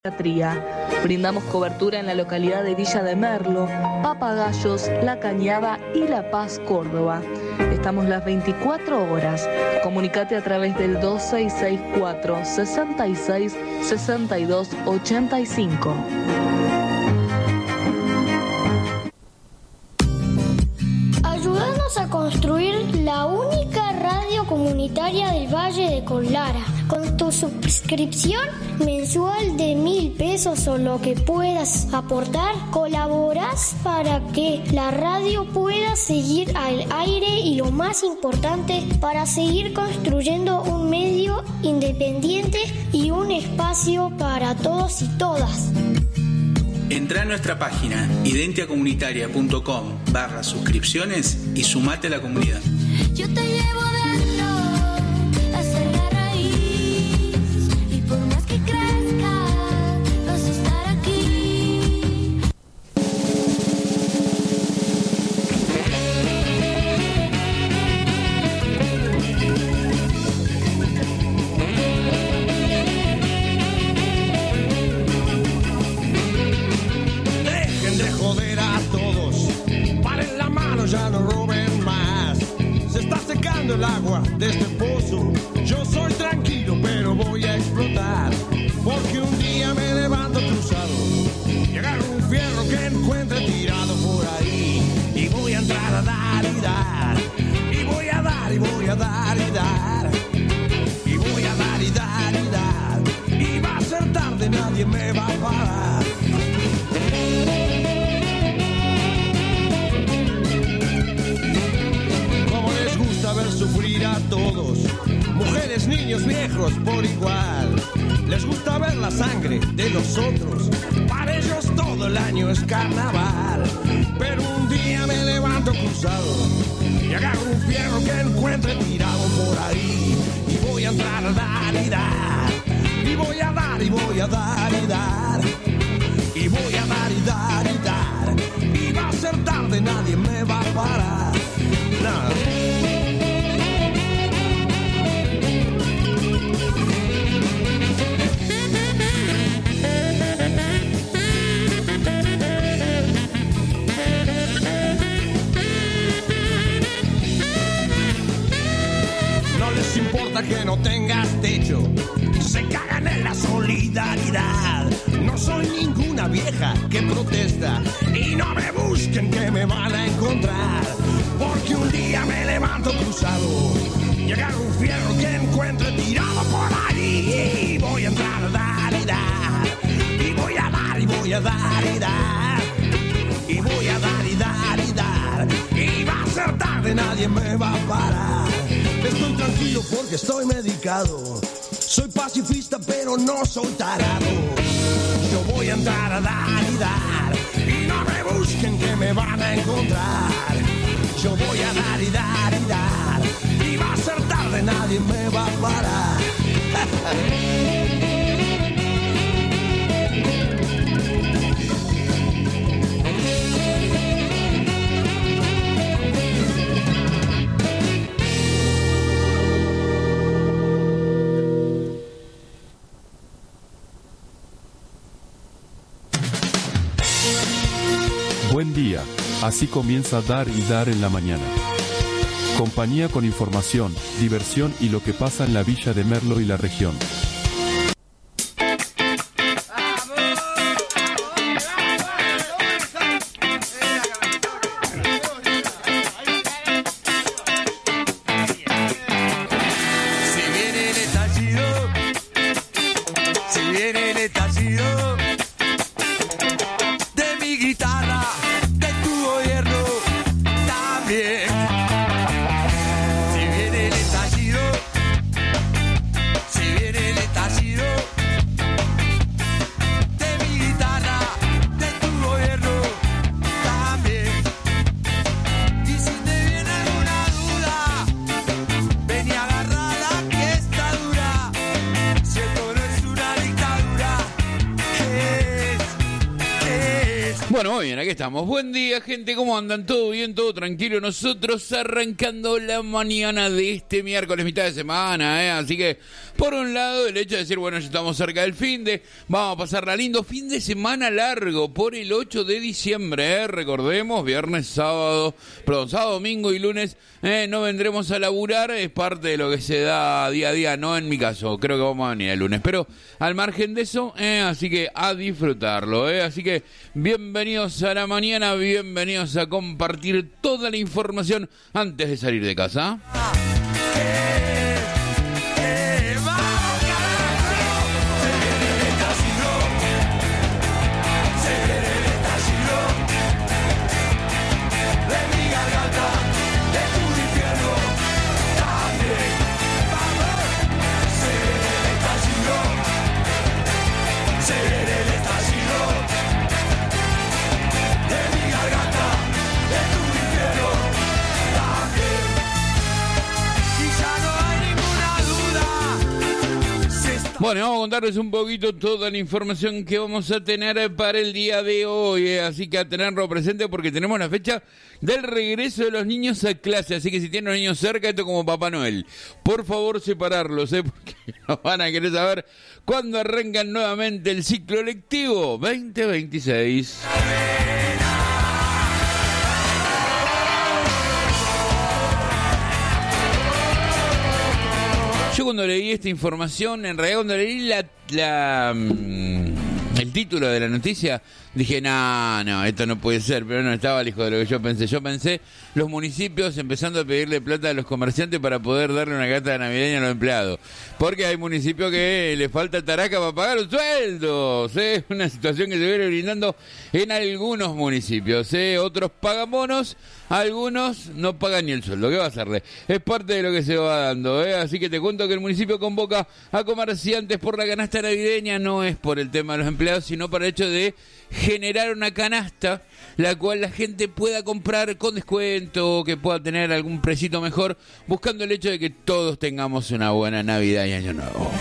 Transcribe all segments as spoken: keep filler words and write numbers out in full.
Brindamos cobertura en la localidad de Villa de Merlo, Papagayos, La Cañada y La Paz, Córdoba. Estamos las veinticuatro horas. Comunicate a través del dos seis seis cuatro, sesenta y seis, sesenta y dos, ochenta y cinco. Ayúdanos a construir la única radio comunitaria del Valle de Colara. Con tu suscripción mensual de mil pesos o lo que puedas aportar, colaborás para que la radio pueda seguir al aire y, lo más importante, para seguir construyendo un medio independiente y un espacio para todos y todas. Entrá a nuestra página identiacomunitaria.com barra suscripciones y sumate a la comunidad. Yo te llevo dentro hacia la raíz y por más que crezca vas a estar aquí. Dejen de joder a todos, paren la mano, ya no roben más. Se está secando el agua de este pozo. Yo soy tranquilo, pero voy a explotar. Porque un día me levanto cruzado y agarro un fierro que encuentre tirado por ahí. Y voy a entrar a dar y dar. Y voy a dar y voy a dar y dar. Y voy a dar y dar y dar. Y va a ser tarde, nadie me va a parar. Ver sufrir a todos, mujeres, niños, viejos por igual. Les gusta ver la sangre de los otros, para ellos todo el año es carnaval. Pero un día me levanto cruzado y agarro un fierro que encuentre tirado por ahí. Y voy a entrar a dar y dar. Y voy a dar y voy a dar y dar. Y voy a dar y dar y dar. Y va a ser tarde, nadie me va a parar. Nada. Importa que no tengas techo, se cagan en la solidaridad. No soy ninguna vieja que protesta y no me busquen que me van a encontrar. Porque un día me levanto cruzado y agarro un fierro que encuentre tirado por ahí. Y voy a entrar a dar y dar. Y voy a dar y voy a dar y dar. Y voy a dar y dar y dar. Y va a ser tarde, nadie me va a parar. Estoy tranquilo porque estoy medicado. Soy pacifista pero no soy tarado. Yo voy a entrar a dar y dar. Y no me busquen que me van a encontrar. Yo voy a dar y dar y dar. Y va a ser tarde, nadie me va a parar. Buen día, así comienza Dar y Dar en la mañana. Compañía con información, diversión y lo que pasa en la Villa de Merlo y la región. Si viene Bueno, muy bien, aquí estamos. Buen día, gente, ¿cómo andan? ¿Todo bien? ¿Todo tranquilo? Nosotros arrancando la mañana de este miércoles, mitad de semana, ¿eh? Así que, por un lado, el hecho de decir, bueno, ya estamos cerca del fin de, vamos a pasarla lindo, fin de semana largo, por el ocho de diciembre, ¿eh? Recordemos, viernes, sábado, perdón, sábado, domingo y lunes, ¿eh? No vendremos a laburar, es parte de lo que se da día a día, no en mi caso, creo que vamos a venir el lunes, pero al margen de eso, ¿eh? Así que a disfrutarlo, ¿eh? Así que, bienvenidos. Bienvenidos a la mañana, bienvenidos a compartir toda la información antes de salir de casa. Bueno, vamos a contarles un poquito toda la información que vamos a tener para el día de hoy, eh, así que a tenerlo presente porque tenemos la fecha del regreso de los niños a clase, así que si tienen los niños cerca, esto es como Papá Noel. Por favor, separarlos, eh, porque no van a querer saber cuándo arrancan nuevamente el ciclo lectivo veinte veintiséis. Yo cuando leí esta información, en realidad cuando leí la, la el título de la noticia, dije, no, no, esto no puede ser, pero no estaba lejos de lo que yo pensé. Yo pensé los municipios empezando a pedirle plata a los comerciantes para poder darle una carta navideña a los empleados. Porque hay municipios que le falta taraca para pagar los sueldos. Es una situación que se viene brindando en algunos municipios. ¿eh? Otros pagan bonos, algunos no pagan ni el sueldo. ¿Qué va a hacerle? Es parte de lo que se va dando. ¿eh? Así que te cuento que el municipio convoca a comerciantes por la canasta navideña. No es por el tema de los empleados, sino por el hecho de generar una canasta la cual la gente pueda comprar con descuento, que pueda tener algún precito mejor, buscando el hecho de que todos tengamos una buena Navidad y Año Nuevo.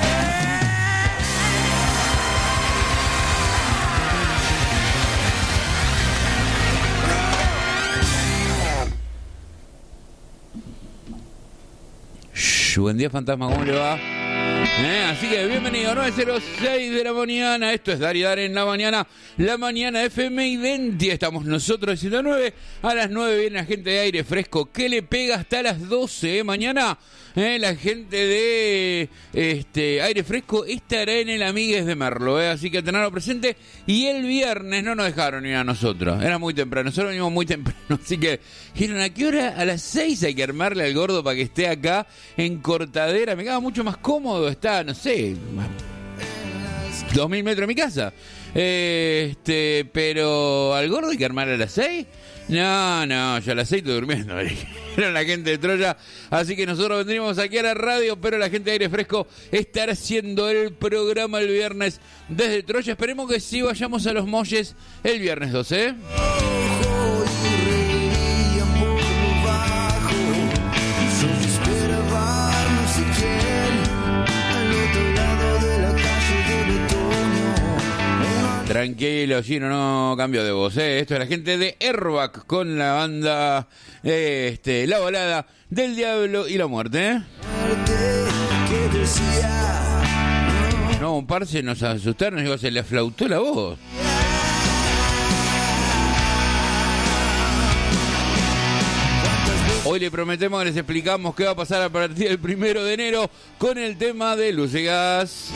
Shh, buen día, fantasma, ¿cómo le va? ¿Eh? Así que bienvenido, nueve cero seis de la mañana, esto es Dar y Dar en la mañana, la mañana F M Identia, estamos nosotros de ciento nueve, a las nueve viene la gente de Aire Fresco, que le pega hasta las doce, ¿eh? Mañana ¿eh? la gente de este Aire Fresco estará en el Amigues de Merlo, ¿eh? Así que tenerlo presente, y el viernes no nos dejaron ir a nosotros, era muy temprano, nosotros venimos muy temprano, así que dijeron, ¿a qué hora? A las seis hay que armarle al gordo para que esté acá en Cortadera, me queda mucho más cómodo, está, no sé, dos mil metros de mi casa. Eh, este, pero al gordo hay que armar a las seis. No, no, yo a las seis estoy durmiendo. Era la gente de Troya. Así que nosotros vendríamos aquí a la radio, pero la gente de Aire Fresco estará haciendo el programa el viernes desde Troya. Esperemos que sí vayamos a los Molles el viernes doce. ¿eh? Tranquilo, Gino, no cambio de voz, ¿eh? Esto es la gente de Airbag con la banda, eh, este, La Balada del Diablo y la Muerte, ¿eh? No, un par se nos asustaron, digo, se le aflautó la voz. Hoy le prometemos que les explicamos qué va a pasar a partir del primero de enero con el tema de Luz y Gas.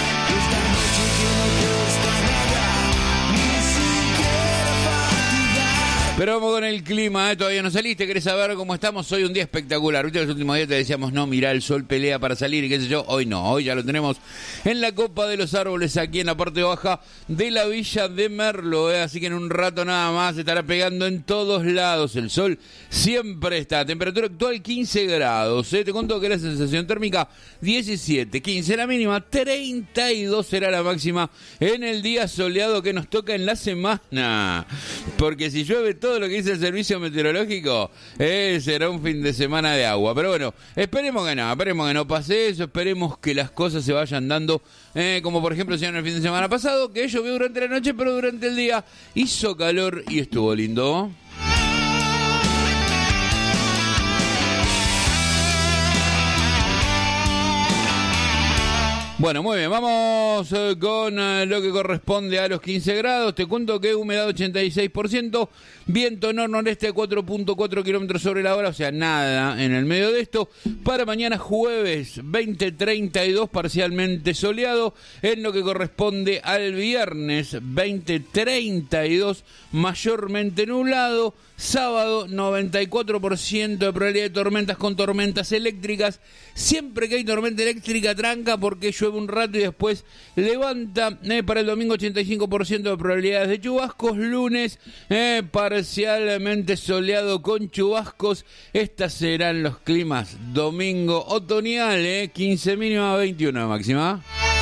Pero vamos con el clima, ¿eh? Todavía no saliste, ¿querés saber cómo estamos? Hoy un día espectacular. Ahorita los últimos días te decíamos, no, mirá, el sol pelea para salir y qué sé yo. Hoy no, hoy ya lo tenemos en la copa de los árboles aquí en la parte baja de la villa de Merlo, ¿eh? Así que en un rato nada más estará pegando en todos lados. El sol siempre está. Temperatura actual quince grados, ¿eh? Te cuento que la sensación térmica diecisiete, quince la mínima, treinta y dos será la máxima en el día soleado que nos toca en la semana. Porque si llueve todo lo que dice el servicio meteorológico, eh, será un fin de semana de agua. Pero bueno, esperemos que no, esperemos que no pase eso, esperemos que las cosas se vayan dando, eh, como por ejemplo se en el fin de semana pasado, que llovió durante la noche, pero durante el día hizo calor y estuvo lindo. Bueno, muy bien, vamos eh, con eh, lo que corresponde a los quince grados. Te cuento que humedad ochenta y seis por ciento, viento nor-noreste de cuatro punto cuatro kilómetros sobre la hora, o sea, nada en el medio de esto. Para mañana jueves veinte treinta y dos, parcialmente soleado. En lo que corresponde al viernes veinte treinta y dos, mayormente nublado. Sábado, noventa y cuatro por ciento de probabilidad de tormentas con tormentas eléctricas. Siempre que hay tormenta eléctrica tranca porque llueve un rato y después levanta. Eh, para el domingo, ochenta y cinco por ciento de probabilidades de chubascos. Lunes, eh, parcialmente soleado con chubascos. Estos serán los climas domingo otoñal, eh, quince mínima, veintiuno de máxima.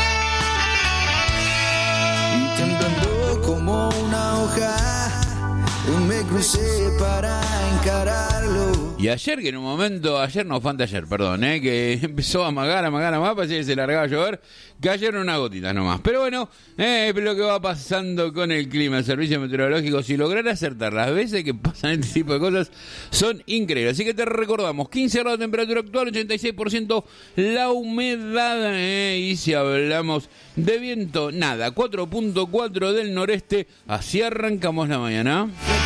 Y temblando como una hoja, me crucé para encararlo. Y ayer, que en un momento, ayer no, fue anteayer, perdón, eh, que empezó a amagar, amagar, amagar, parecía que se largaba a llover, cayeron unas gotitas nomás. Pero bueno, eh, es lo que va pasando con el clima. El servicio meteorológico, si lograr acertar las veces que pasan este tipo de cosas, son increíbles. Así que te recordamos, quince grados de temperatura actual, ochenta y seis por ciento la humedad, eh, y si hablamos de viento, nada, cuatro punto cuatro del noreste. Así arrancamos la mañana.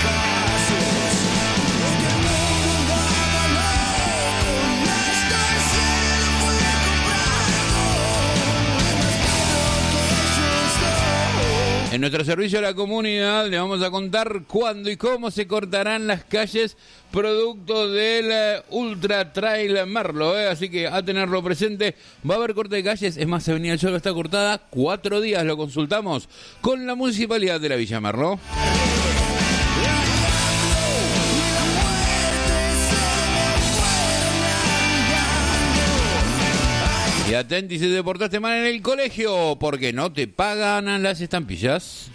En nuestro servicio a la comunidad le vamos a contar cuándo y cómo se cortarán las calles producto del uh, Ultra Trail Merlo, ¿eh? Así que a tenerlo presente. Va a haber corte de calles, es más, Avenida del Sol está cortada cuatro días, lo consultamos con la Municipalidad de la Villa Merlo. Y atenti si te portaste mal en el colegio, porque no te pagan las estampillas.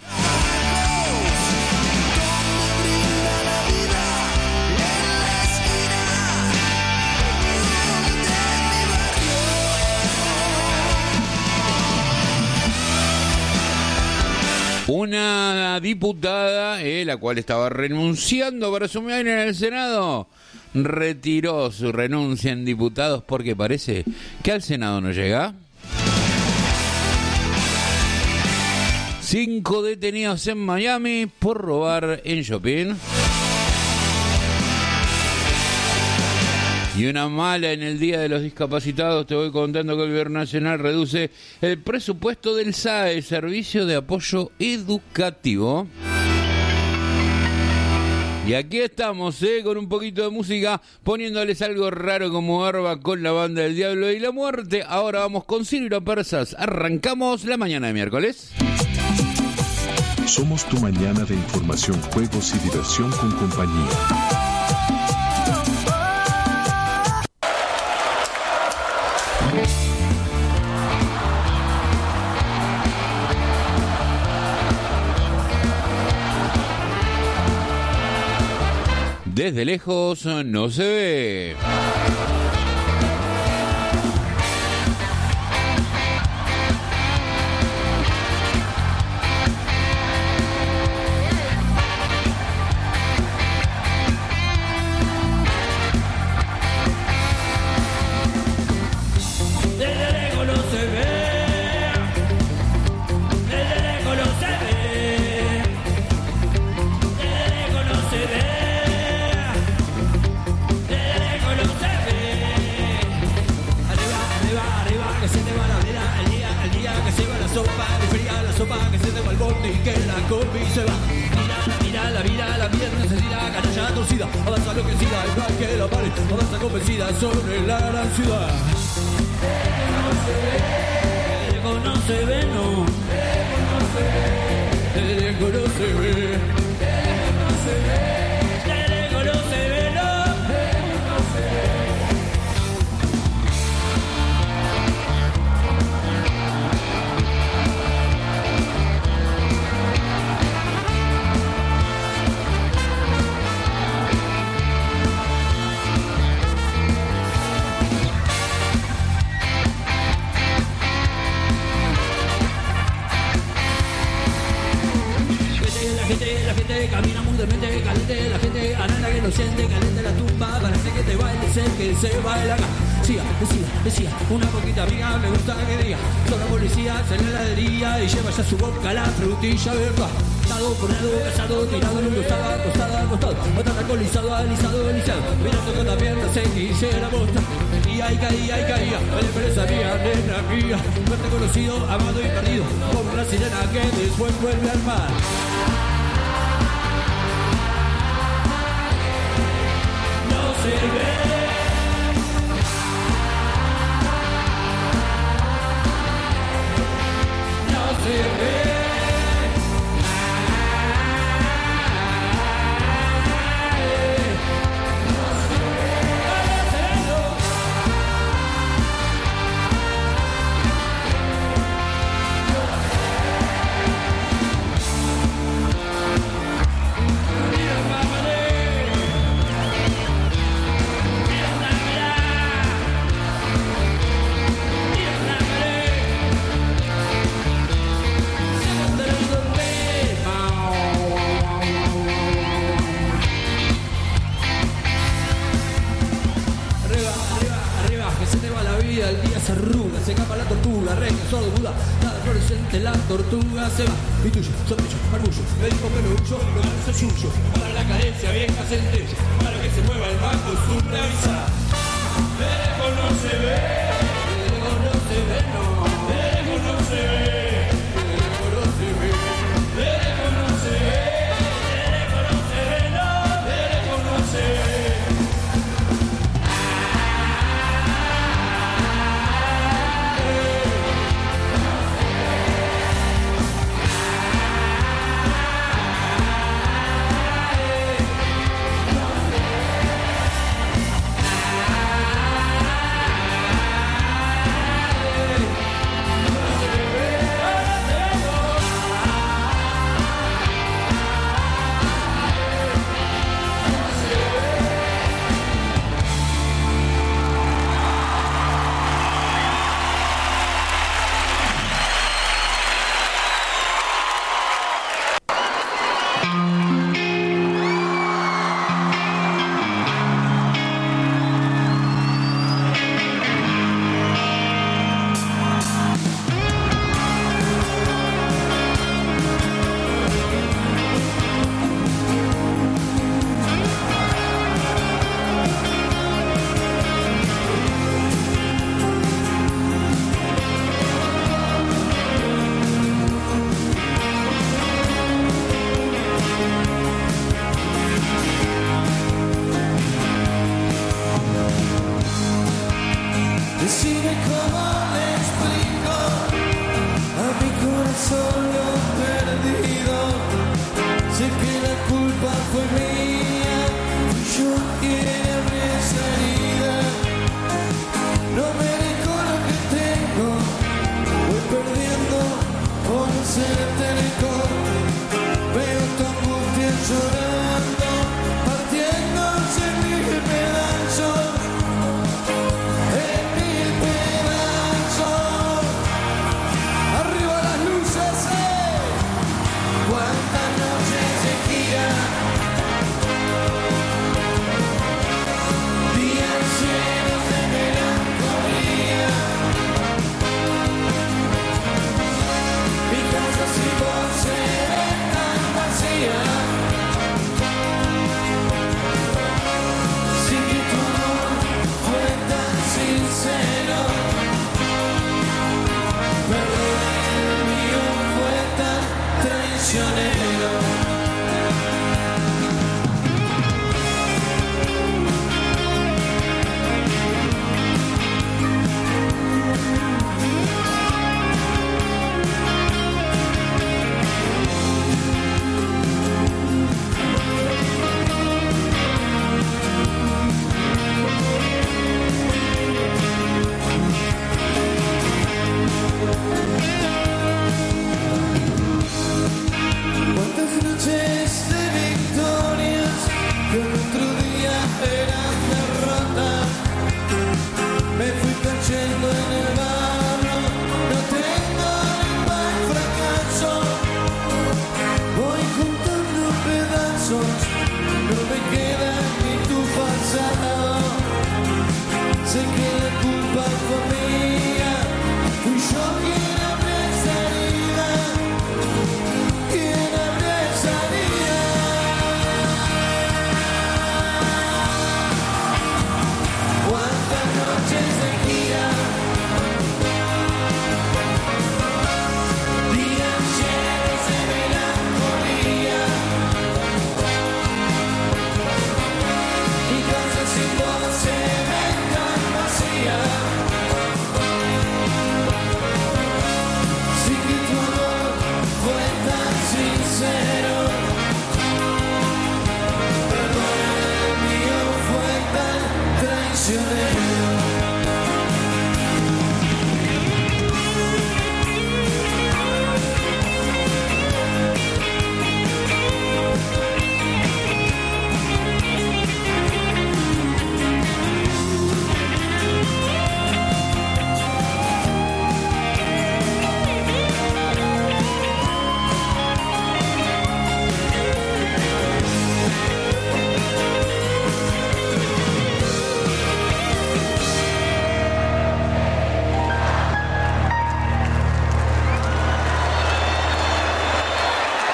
Una diputada, eh, la cual estaba renunciando para asumir en el Senado, retiró su renuncia en diputados porque parece que al Senado no llega. Cinco detenidos en Miami por robar en shopping. Y una mala en el Día de los Discapacitados. Te voy contando que el Gobierno Nacional reduce el presupuesto del S A E, Servicio de Apoyo Educativo. Y aquí estamos, eh, con un poquito de música, poniéndoles algo raro como Barba con la Banda del Diablo y la Muerte. Ahora vamos con Silvio Persas. Arrancamos la mañana de miércoles. Somos tu mañana de información, juegos y diversión con compañía. Desde lejos no se ve. Sobre la gran ciudad. De lejos no se ve, no. De lejos no se ve. De lejos no se ve. De lejos no se ve, no. De lejos no se ve. gente camina muy demente, caliente la gente, anana que no siente, caliente la tumba, parece que te bailes el que se baila acá. Decía, decía, decía, una poquita amiga, me gusta que diga, son los policías en la heladería y lleva ya su boca la frutilla verdad. Casado, ponado, casado, tirado en un costado, acostado, acostado, botón alcoholizado, alisado, alisado, mirando con la pierna, se quise la bosta. Y ahí caía, ahí caía, la empresa mía, nena mía, fuerte conocido, amado y perdido, como una sirena que después vuelve al mar. No se ve. No se ve. El día se arruga, se escapa la tortuga, reina, sordo, muda, nada fluorescente, la tortuga se va. Y tuyo, sospecho, marmullo, me dijo que no huyo, lo que no es suyo. Para la cadencia vieja centella, para que se mueva el banco su revisa. De lejos no se ve, de lejos no se ve, no. De lejos no se ve, de lejos no se ve, de lejos no se ve, de lejos no se ve, no. De lejos no se ve.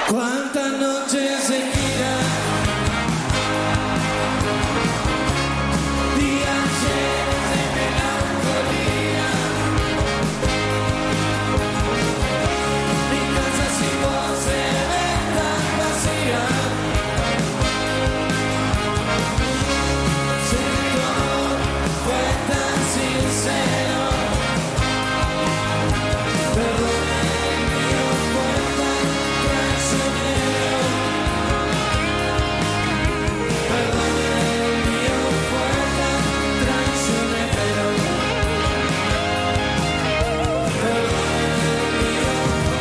Cuántas noches se giran, días llenos de melancolía. Mi casa sin vos se ve tan vacía. Sé que tu amor fue tan sincero. Perdón, el mío fue tan traicionero. Perdón, el mío fue tan traicionero. Perdón, el mío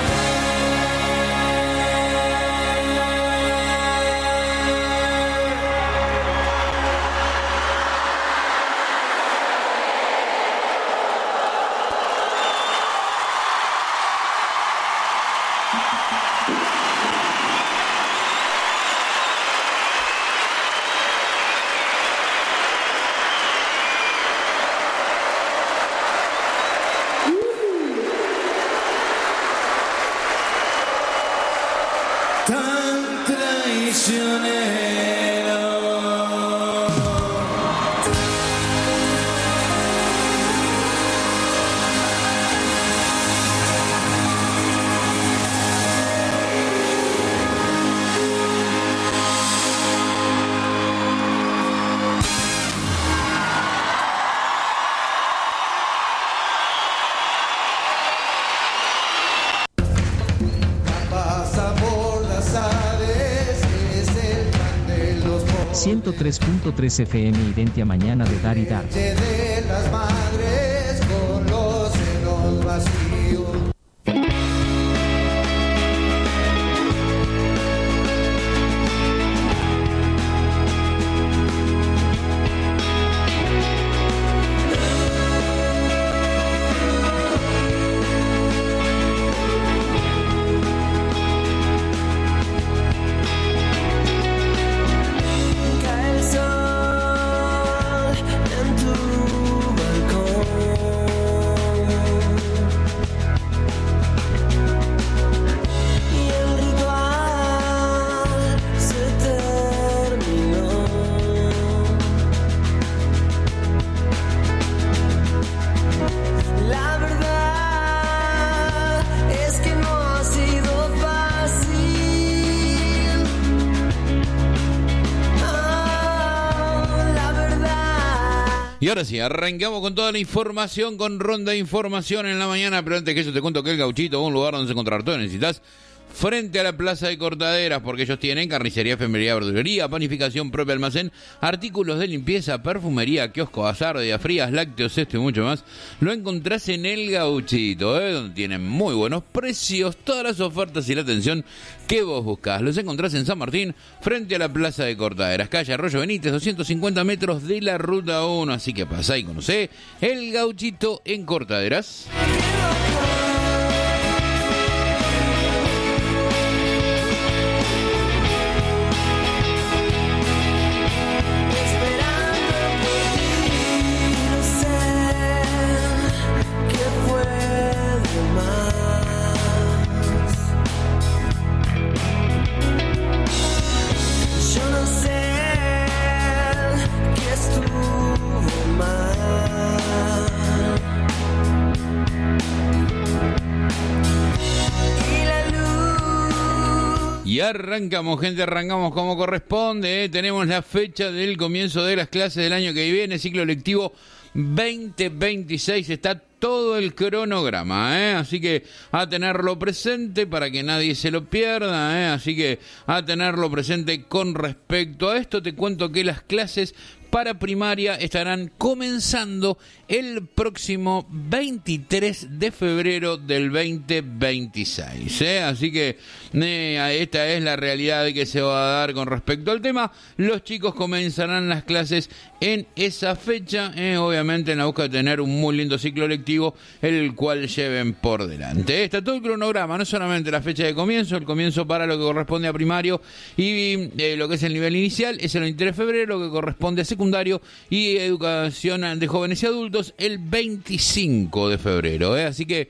tan traicionero. Pasa por las aves, es el pan de los ciento tres punto tres F M Identia Mañana de Dar y Dar. leche de las madres con los senos vacíos. Cae el sol en tu balcón y el ritual se terminó. La verdad es que no ha sido fácil. La verdad. Y ahora sí, arrancamos con toda la información, con ronda de información en la mañana, pero antes que eso te cuento que el Gauchito, un lugar donde encontrar todo, necesitas frente a la Plaza de Cortaderas, porque ellos tienen carnicería, efemería, verdulería, panificación, propio almacén, artículos de limpieza, perfumería, kiosco, bazar, días frías, lácteos, esto y mucho más. Lo encontrás en el Gauchito, ¿eh? Donde tienen muy buenos precios, todas las ofertas y la atención que vos buscás. Los encontrás en San Martín, frente a la Plaza de Cortaderas, calle Arroyo Benítez, doscientos cincuenta metros de la Ruta uno. Así que pasá y conocé el Gauchito en Cortaderas. No sé qué puedo más. Yo no sé qué estuvo mal. Y la luz. Y arrancamos, gente, arrancamos como corresponde, ¿eh? Tenemos la fecha del comienzo de las clases del año que viene, ciclo lectivo veinte veintiséis, está todo el cronograma, ¿eh? Así que a tenerlo presente para que nadie se lo pierda, ¿eh? Así que a tenerlo presente con respecto a esto. Te cuento que las clases para primaria estarán comenzando el próximo veintitrés de febrero del veinte veintiséis, ¿eh? Así que eh, esta es la realidad que se va a dar con respecto al tema. Los chicos comenzarán las clases en esa fecha, eh, obviamente en la búsqueda de tener un muy lindo ciclo lectivo, el cual lleven por delante. Está todo el cronograma, no solamente la fecha de comienzo, el comienzo para lo que corresponde a primario y eh, lo que es el nivel inicial es el veintitrés de febrero, lo que corresponde a secundario y educación de jóvenes y adultos el veinticinco de febrero, ¿eh? Así que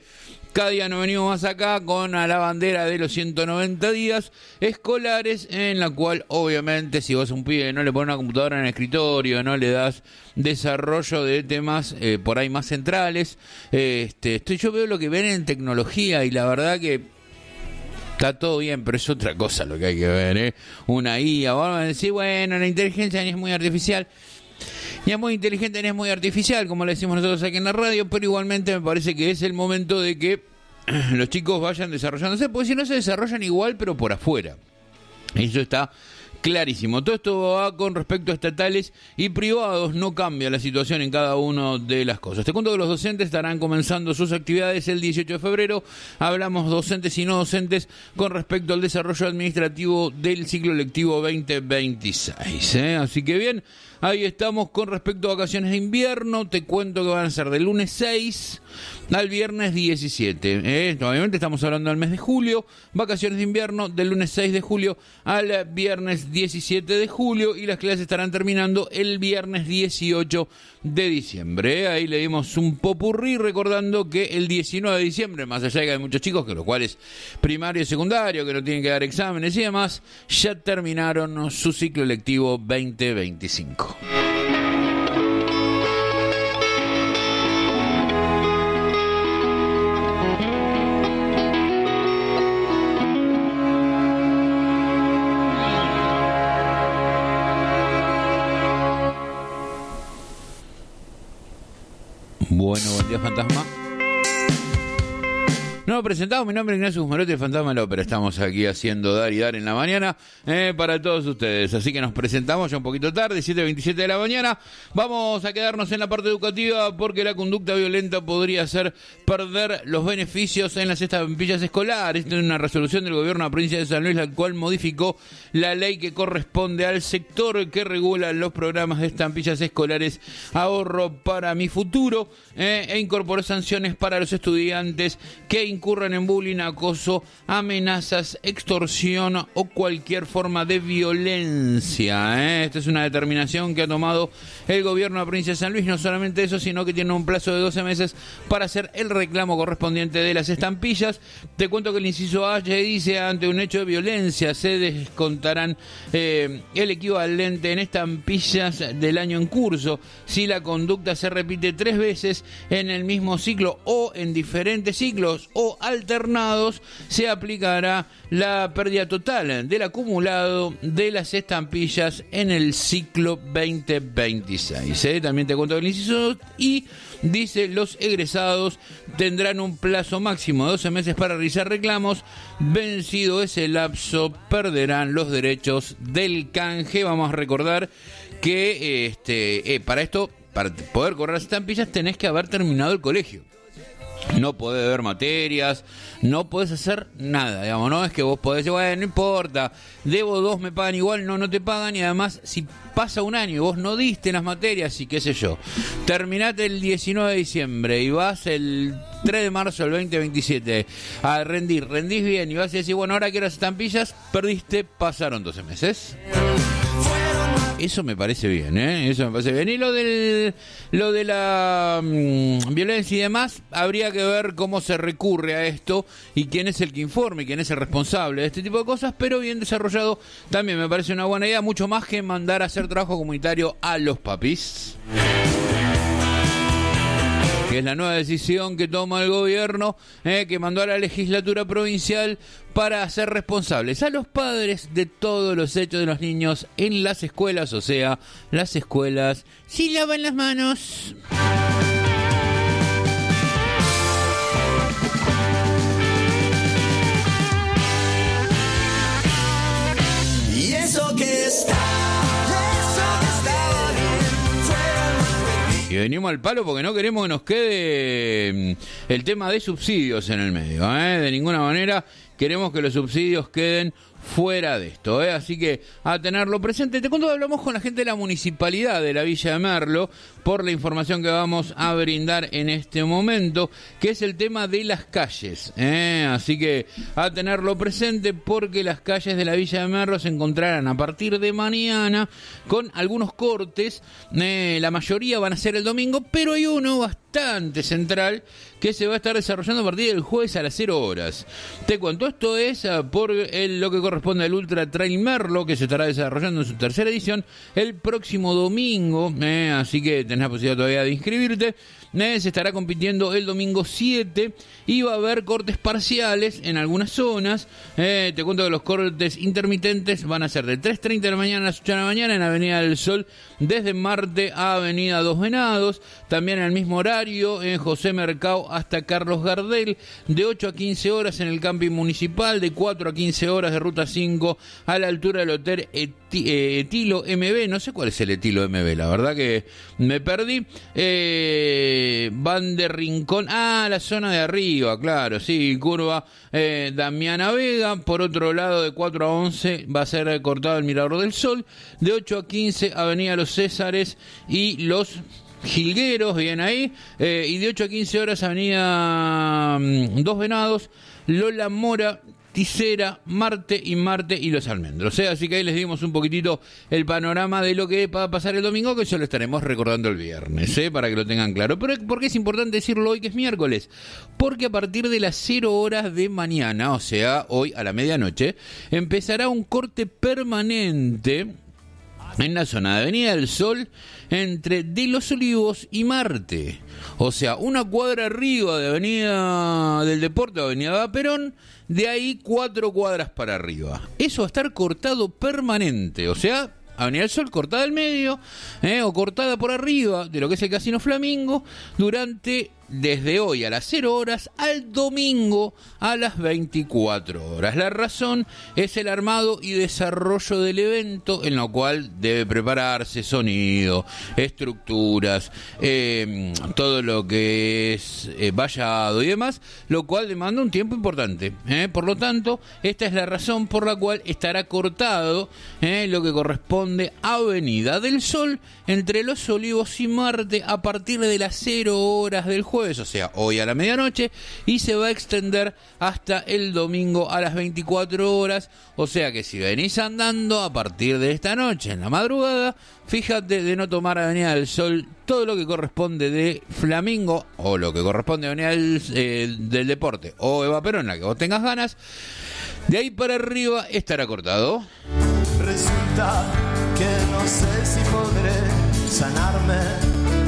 Cada día nos venimos más acá con a la bandera de los ciento noventa días escolares, en la cual obviamente si vos a un pibe no le pones una computadora en el escritorio, no le das desarrollo de temas eh, por ahí más centrales, eh, este, estoy, yo veo lo que ven en tecnología y la verdad que está todo bien, pero es otra cosa lo que hay que ver, ¿eh? Una I A, vamos a decir, bueno, la inteligencia ni es muy artificial. Ni es muy inteligente ni es muy artificial, como le decimos nosotros aquí en la radio, pero igualmente me parece que es el momento de que los chicos vayan desarrollándose, porque si no se desarrollan igual, pero por afuera. Eso está clarísimo. Todo esto va con respecto a estatales y privados, no cambia la situación en cada una de las cosas. Te cuento que los docentes estarán comenzando sus actividades el dieciocho de febrero. Hablamos docentes y no docentes con respecto al desarrollo administrativo del ciclo lectivo veinte veintiséis, ¿eh? Así que bien, ahí estamos con respecto a vacaciones de invierno. Te cuento que van a ser del lunes seis al viernes diecisiete. ¿eh? Obviamente estamos hablando del mes de julio. Vacaciones de invierno del lunes seis de julio al viernes diecisiete de julio. Y las clases estarán terminando el viernes dieciocho de diciembre. ¿eh? Ahí le dimos un popurrí recordando que el diecinueve de diciembre, más allá de que hay muchos chicos, que los cuales primario y secundario, que no tienen que dar exámenes y demás, ya terminaron su ciclo lectivo veinte veinticinco. Bueno, buen día, fantasma. No, presentamos, mi nombre es Ignacio Guzmarote, Fantasma de la Ópera. Estamos aquí haciendo Dar y Dar en la mañana eh, para todos ustedes. Así que nos presentamos ya un poquito tarde, siete veintisiete de la mañana. Vamos a quedarnos en la parte educativa porque la conducta violenta podría hacer perder los beneficios en las estampillas escolares. Esta es una resolución del gobierno de la provincia de San Luis, la cual modificó la ley que corresponde al sector que regula los programas de estampillas escolares Ahorro para mi futuro eh, e incorporó sanciones para los estudiantes que incurran en bullying, acoso, amenazas, extorsión o cualquier forma de violencia. ¿eh? Esta es una determinación que ha tomado el gobierno de la provincia de San Luis. No solamente eso, sino que tiene un plazo de doce meses para hacer el reclamo correspondiente de las estampillas. Te cuento que el inciso A dice: ante un hecho de violencia se descontarán eh, el equivalente en estampillas del año en curso si la conducta se repite tres veces en el mismo ciclo o en diferentes ciclos o alternados, se aplicará la pérdida total del acumulado de las estampillas en el ciclo veinte veintiséis. ¿eh? También te cuento el inciso y dice: los egresados tendrán un plazo máximo de doce meses para realizar reclamos. Vencido ese lapso, perderán los derechos del canje. Vamos a recordar que este eh, para esto, para poder cobrar las estampillas, tenés que haber terminado el colegio. No podés ver materias, no podés hacer nada, digamos, no es que vos podés decir, bueno, no importa, debo dos, me pagan igual, no, no te pagan. Y además, si pasa un año y vos no diste las materias y qué sé yo, terminate el diecinueve de diciembre y vas el tres de marzo del veinte veintisiete a rendir, rendís bien y vas a decir, bueno, ahora quiero las estampillas, perdiste, pasaron doce meses. Eso me parece bien, ¿eh? Eso me parece bien. Y lo del lo de la mmm, violencia y demás, habría que ver cómo se recurre a esto y quién es el que informe, quién es el responsable de este tipo de cosas, pero bien desarrollado también me parece una buena idea, mucho más que mandar a hacer trabajo comunitario a los papis, que es la nueva decisión que toma el gobierno, eh, que mandó a la legislatura provincial para hacer responsables a los padres de todos los hechos de los niños en las escuelas, o sea, las escuelas sí lavan las manos. Y eso que está, Y venimos al palo porque no queremos que nos quede el tema de subsidios en el medio, ¿eh? De ninguna manera queremos que los subsidios queden fuera de esto, ¿eh? Así que a tenerlo presente. Te cuento que hablamos con la gente de la municipalidad de la Villa de Merlo por la información que vamos a brindar en este momento, que es el tema de las calles, ¿eh? Así que a tenerlo presente porque las calles de la Villa de Merlo se encontrarán a partir de mañana con algunos cortes, eh, la mayoría van a ser el domingo, pero hay uno bastante bastante central que se va a estar desarrollando a partir del jueves a las cero horas. Te cuento, esto es uh, por el, lo que corresponde al Ultra Trail Merlo, que se estará desarrollando en su tercera edición el próximo domingo, eh, así que tenés la posibilidad todavía de inscribirte. Eh, se estará compitiendo el domingo siete y va a haber cortes parciales en algunas zonas. Eh, te cuento que los cortes intermitentes van a ser de tres treinta de la mañana a las ocho de la mañana en Avenida del Sol, desde Marte a Avenida Dos Venados. También en el mismo horario en José Mercado hasta Carlos Gardel, de ocho a quince horas en el camping municipal, de cuatro a quince horas de Ruta cinco a la altura del Hotel Eti, eh, Etilo M B. No sé cuál es el Etilo M B, la verdad que me perdí. Eh... Van de Rincón a ah, la zona de arriba, claro, sí, curva eh, Damiana Vega. Por otro lado, de cuatro a once va a ser cortado el Mirador del Sol, de ocho a quince Avenida Los Césares y Los Jilgueros, bien ahí, eh, y de ocho a quince horas Avenida um, Dos Venados, Lola Mora, Ticera, Marte y Marte y Los Almendros. ¿eh? Así que ahí les dimos un poquitito el panorama de lo que va a pasar el domingo, que eso lo estaremos recordando el viernes, ¿eh? para que lo tengan claro. Pero ¿por qué es importante decirlo hoy que es miércoles? Porque a partir de las cero horas de mañana, o sea, hoy a la medianoche, empezará un corte permanente en la zona de Avenida del Sol entre De los Olivos y Marte. O sea, una cuadra arriba de Avenida del Deporte, Avenida Perón, de ahí cuatro cuadras para arriba. Eso va a estar cortado permanente, o sea, Avenida del Sol cortada al medio, eh, o cortada por arriba de lo que es el Casino Flamingo, durante desde hoy a las cero horas al domingo a las veinticuatro horas. La razón es el armado y desarrollo del evento, en lo cual debe prepararse sonido, estructuras, eh, todo lo que es eh, vallado y demás, lo cual demanda un tiempo importante. Eh. Por lo tanto, esta es la razón por la cual estará cortado eh, lo que corresponde a Avenida del Sol entre Los Olivos y Marte a partir de las cero horas del jueves. O sea, hoy a la medianoche, y se va a extender hasta el domingo a las veinticuatro horas. O sea que si venís andando a partir de esta noche, en la madrugada, fíjate de no tomar Avenida del Sol, todo lo que corresponde de Flamingo, o lo que corresponde a Avenida del, eh, del Deporte, o Eva Perón, la que vos tengas ganas. De ahí para arriba estará cortado. Resulta que no sé si podré sanarme.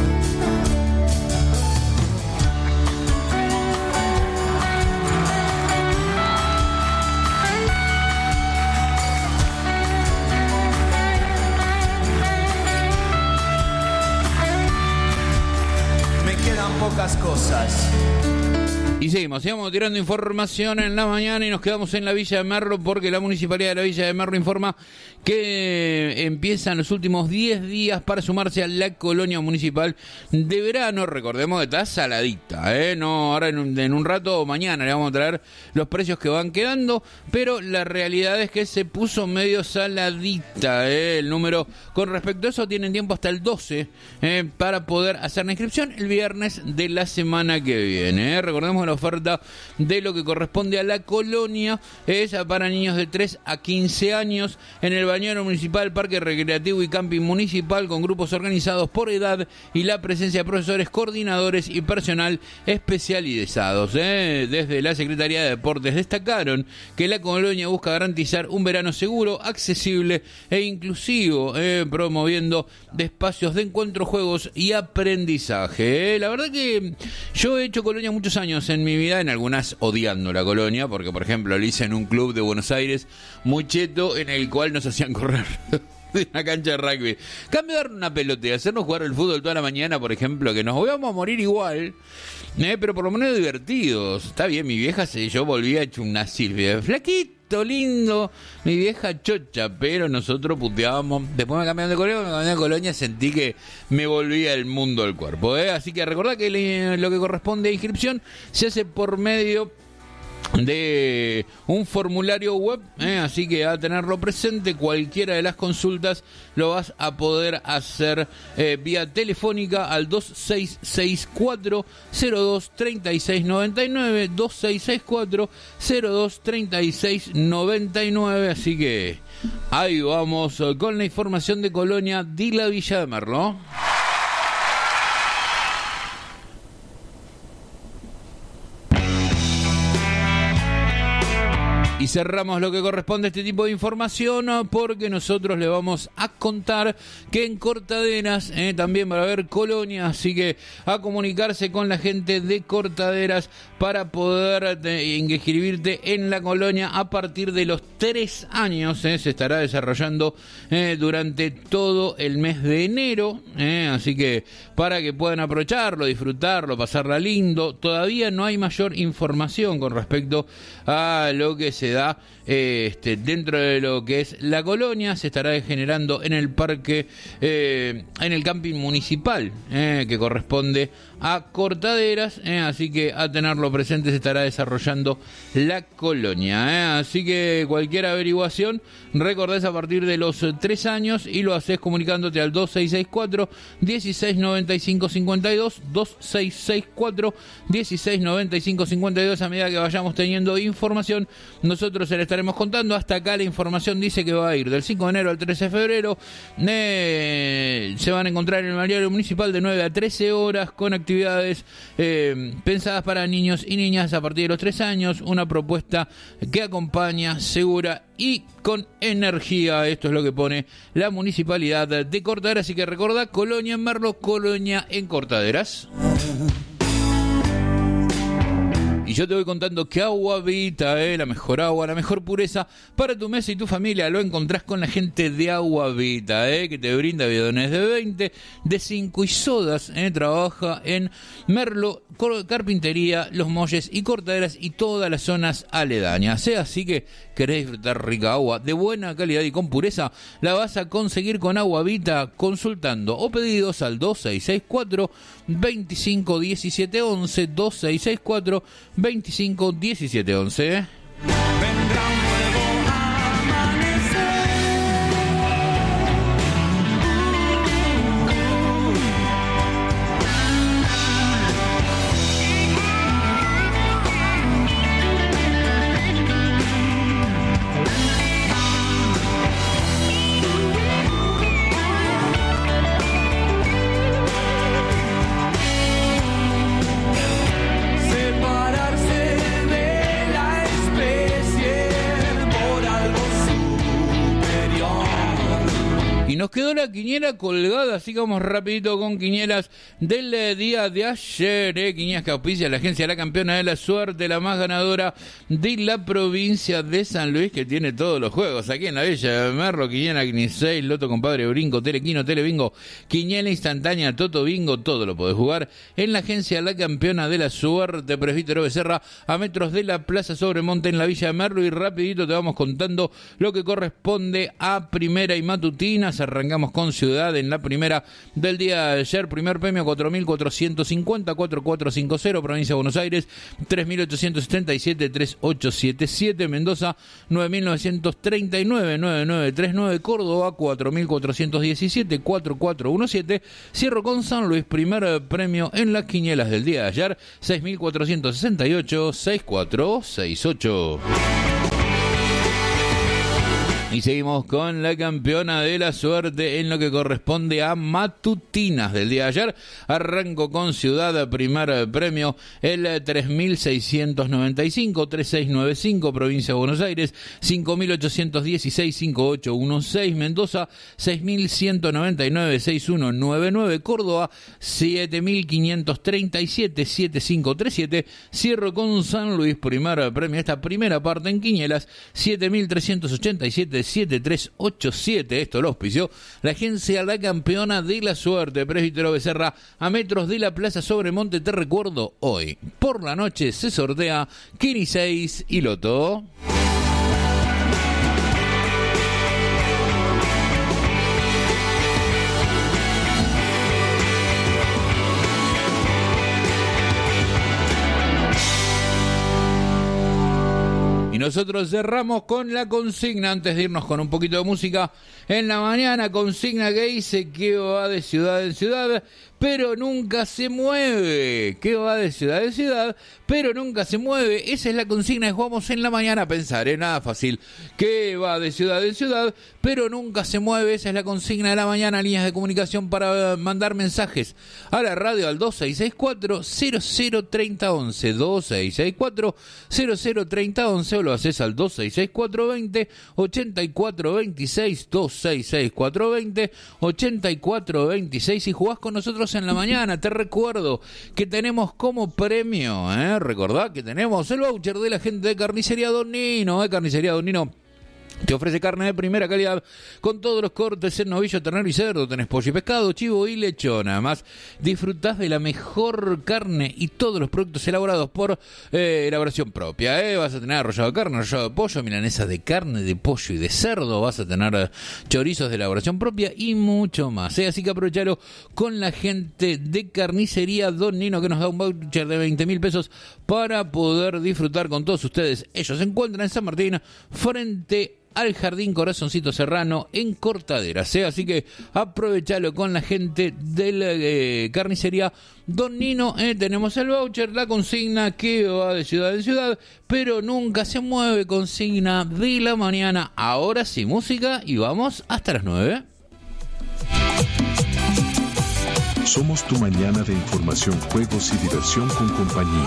Quedan pocas cosas. Y seguimos, seguimos tirando información en la mañana y nos quedamos en la Villa de Merlo, porque la Municipalidad de la Villa de Merlo informa que empiezan los últimos diez días para sumarse a la colonia municipal de verano. Recordemos que está saladita, ¿eh? No, ahora en un, en un rato o mañana le vamos a traer los precios que van quedando, pero la realidad es que se puso medio saladita, ¿eh? El número. Con respecto a eso, tienen tiempo hasta el doce eh, para poder hacer la inscripción el viernes de la semana que viene, ¿eh? Recordemos que la oferta de lo que corresponde a la colonia es para niños de tres a quince años en el bañero municipal, parque recreativo y camping municipal, con grupos organizados por edad y la presencia de profesores, coordinadores y personal especializados. ¿eh? Desde la Secretaría de Deportes destacaron que la colonia busca garantizar un verano seguro, accesible e inclusivo, ¿eh? promoviendo de espacios de encuentro, juegos y aprendizaje. ¿eh? La verdad que yo he hecho colonia muchos años en mi vida, en algunas odiando la colonia, porque por ejemplo lo hice en un club de Buenos Aires muy cheto, en el cual nos hacían correr de una cancha de rugby. Cambio de dar una pelota y hacernos jugar el fútbol toda la mañana, por ejemplo, que nos íbamos a morir igual, eh, pero por lo menos divertidos. Está bien, mi vieja, se, yo volvía hecho una Silvia, flaquito, lindo, mi vieja chocha, pero nosotros puteábamos. Después me cambiaron de colonia, me cambiaron de colonia, sentí que me volvía el mundo al cuerpo, ¿eh? Así que recordad que le, lo que corresponde a inscripción se hace por medio de un formulario web, ¿eh? Así que a tenerlo presente. Cualquiera de las consultas lo vas a poder hacer eh, vía telefónica al dos seis seis cuatro cero dos tres seis nueve nueve, dos seis seis cuatro cero dos tres seis nueve nueve. Así que ahí vamos con la información de Colonia de la Villa de Merlo. Y cerramos lo que corresponde a este tipo de información porque nosotros le vamos a contar que en Cortaderas eh, también va a haber colonia, así que a comunicarse con la gente de Cortaderas para poder eh, inscribirte en la colonia a partir de los tres años. Eh, se estará desarrollando eh, durante todo el mes de enero, eh, así que para que puedan aprovecharlo, disfrutarlo, pasarla lindo. Todavía no hay mayor información con respecto a lo que se da eh, este, dentro de lo que es la colonia. Se estará generando en el parque, eh, en el camping municipal eh, que corresponde a Cortaderas, eh, así que a tenerlo presente. Se estará desarrollando la colonia, eh, así que cualquier averiguación recordás a partir de los tres años y lo haces comunicándote al dos seis seis cuatro, dieciséis noventa y cinco cincuenta y dos, dos seis seis cuatro, dieciséis noventa y cinco cincuenta y dos. A medida que vayamos teniendo información, nosotros se le estaremos contando. Hasta acá la información dice que va a ir del cinco de enero al trece de febrero. Eh, se van a encontrar en el balneario municipal de nueve a trece horas con actividades eh, pensadas para niños y niñas a partir de los tres años. Una propuesta que acompaña, segura y con energía. Esto es lo que pone la municipalidad de Cortaderas. Así que recordá, colonia en Merlo, colonia en Cortaderas. Y yo te voy contando que Agua Vita, eh, la mejor agua, la mejor pureza para tu mesa y tu familia, lo encontrás con la gente de Agua Vita, eh, que te brinda bidones de veinte, de cinco y sodas. Eh, trabaja en Merlo, Carpintería, Los Molles y Cortaderas y todas las zonas aledañas. Eh, así que querés disfrutar rica agua de buena calidad y con pureza, la vas a conseguir con Agua Vita consultando o pedidos al dos seis seis cuatro, veinticinco diecisiete once, dos seis seis cuatro, veinticinco diecisiete once. Nos quedó la quiniela colgada, así que vamos rapidito con quinielas del eh, día de ayer. Eh, quinielas que auspicia la agencia La Campeona de la Suerte, la más ganadora de la provincia de San Luis, que tiene todos los juegos aquí en la Villa de Merlo. Quiniela, Quiniseis, Loto Compadre, Brinco, Telequino, Telebingo, quiniela instantánea, Toto Bingo, todo lo podés jugar en la agencia La Campeona de la Suerte, Presbítero Becerra, a metros de la Plaza Sobremonte en la Villa de Merlo. Y rapidito te vamos contando lo que corresponde a primera y matutinas. Arrancamos con Ciudad en la primera del día de ayer. Primer premio cuatro mil cuatrocientos cincuenta, cuatro cuatro cinco cero. Provincia de Buenos Aires tres mil ochocientos setenta y siete, tres ocho siete siete. Mendoza nueve mil novecientos treinta y nueve, nueve nueve tres nueve. Córdoba cuatro mil cuatrocientos diecisiete, cuatro cuatro uno siete. Cierro con San Luis. Primer premio en las quinielas del día de ayer seis mil cuatrocientos sesenta y ocho, seis cuatro seis ocho. Y seguimos con la campeona de la suerte en lo que corresponde a matutinas del día de ayer. Arranco con Ciudad, primer premio, el tres mil seiscientos noventa y cinco, tres seis nueve cinco, Provincia de Buenos Aires, cinco mil ochocientos dieciséis, cinco ocho uno seis, Mendoza, seis mil ciento noventa y nueve, seis uno nueve nueve, Córdoba, siete mil quinientos treinta y siete, siete cinco tres siete. Cierro con San Luis, primer premio, esta primera parte en quinielas, siete mil trescientos ochenta y siete, siete tres ocho siete. Esto lo auspició la agencia La Campeona de la Suerte, Presbítero Becerra, a metros de la Plaza Sobremonte. Te recuerdo, hoy por la noche se sortea Quiniseis y Loto. Nosotros cerramos con la consigna, antes de irnos con un poquito de música en la mañana. Consigna que dice que va de ciudad en ciudad, pero nunca se mueve. Que va de ciudad en ciudad, pero nunca se mueve. Esa es la consigna que jugamos en la mañana a pensar, ¿eh? Nada fácil. Que va de ciudad en ciudad, pero nunca se mueve. Esa es la consigna de la mañana. Líneas de comunicación para mandar mensajes a la radio al dos seis seis cuatro, cero cero tres cero uno uno. dos seis seis cuatro, cero cero tres cero uno uno. O lo lo haces al dos seis seis cuatro dos cero ocho cuatro dos seis, dos seis seis cuatro dos cero ocho cuatro dos seis y jugás con nosotros en la mañana. Te recuerdo que tenemos como premio, ¿eh? Recordá que tenemos el voucher de la gente de Carnicería Don Nino, ¿eh? Carnicería Don Nino te ofrece carne de primera calidad con todos los cortes en novillo, ternero y cerdo. Tenés pollo y pescado, chivo y lechón. Además, disfrutás de la mejor carne y todos los productos elaborados por eh, elaboración propia. ¿eh? Vas a tener arrollado de carne, arrollado de pollo, milanesa de carne, de pollo y de cerdo. Vas a tener eh, chorizos de elaboración propia y mucho más. ¿eh? Así que aprovechalo con la gente de Carnicería Don Nino, que nos da un voucher de veinte mil pesos para poder disfrutar con todos ustedes. Ellos se encuentran en San Martín, frente al Jardín Corazoncito Serrano en Cortaderas, ¿eh? Así que aprovechalo con la gente de la eh, Carnicería Don Nino. ¿eh? Tenemos el voucher, la consigna que va de ciudad en ciudad, pero nunca se mueve. Consigna de la mañana. Ahora sí, música y vamos hasta las nueve. Somos tu mañana de información, juegos y diversión con compañía.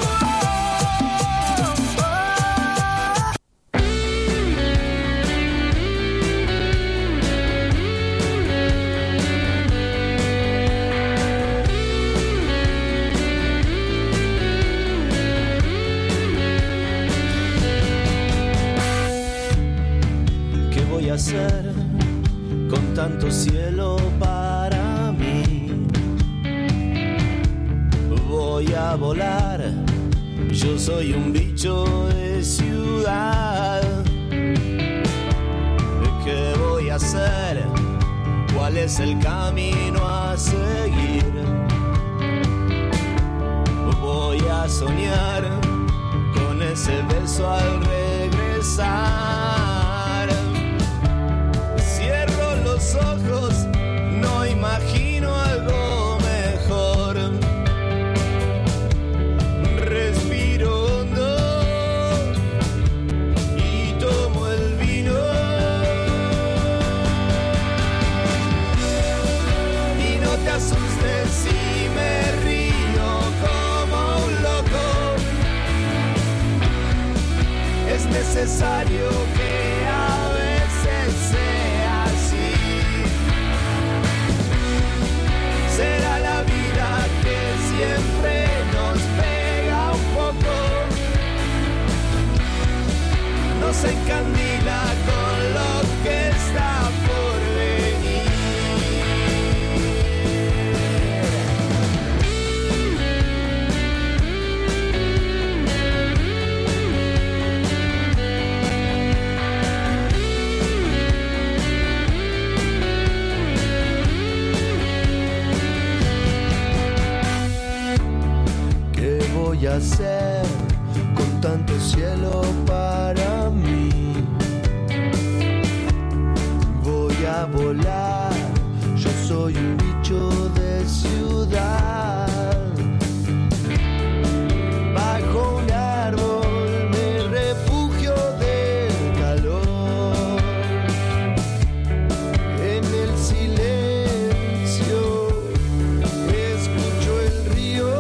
Hacer con tanto cielo para mí? Voy a volar, yo soy un bicho de ciudad. ¿Qué voy a hacer? ¿Cuál es el camino a seguir? Voy a soñar con ese beso al regresar. Los ojos, no imagino algo mejor. Respiro hondo y tomo el vino. Y no te asustes si me río como un loco. Es necesario que a veces sea así. Será la vida que siempre nos pega un poco, nos encandila con lo que está por venir. Voy a hacer con tanto cielo para mí? Voy a volar, yo soy un bicho de ciudad. Bajo un árbol me refugio del calor. En el silencio escucho el río.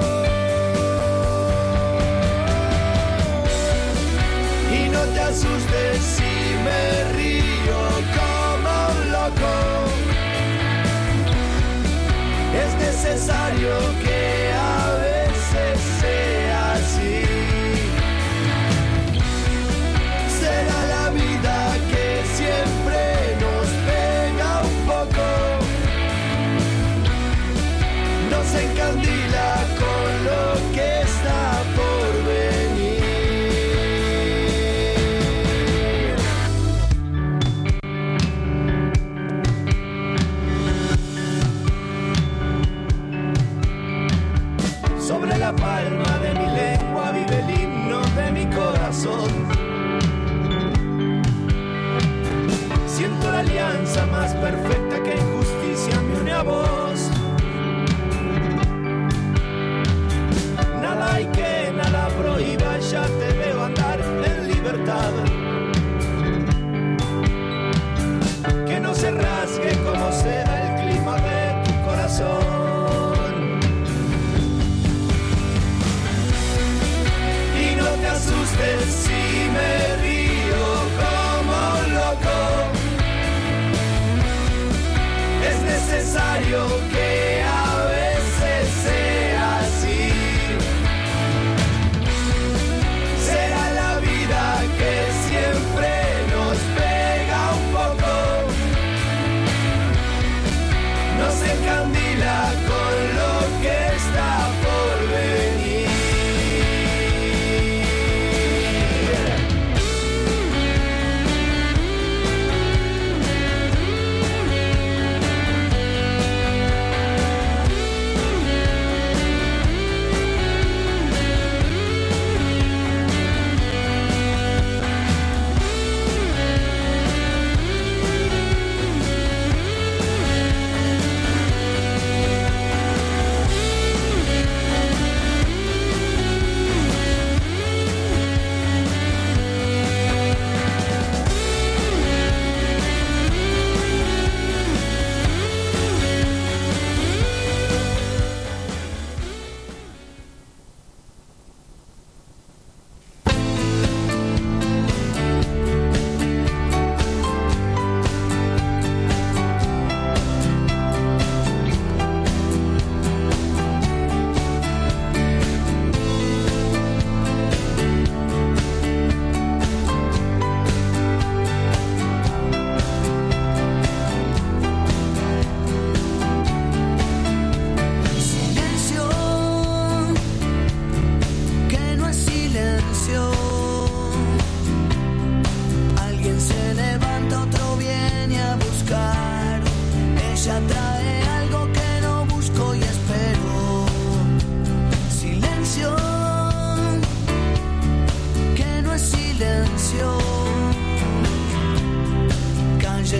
No te asustes si me río como un loco. Es necesario que a veces sea así. Será la vida que siempre nos pega un poco, nos encandila con lo que está por venir. Sobre la palma de mi lengua vive el himno de mi corazón. Siento la alianza más perfecta que en justicia me une a vos. Nada hay que nada prohíba, ya te veo andar en libertad. Que no se rasgue como será el clima de tu corazón. No te asustes si me río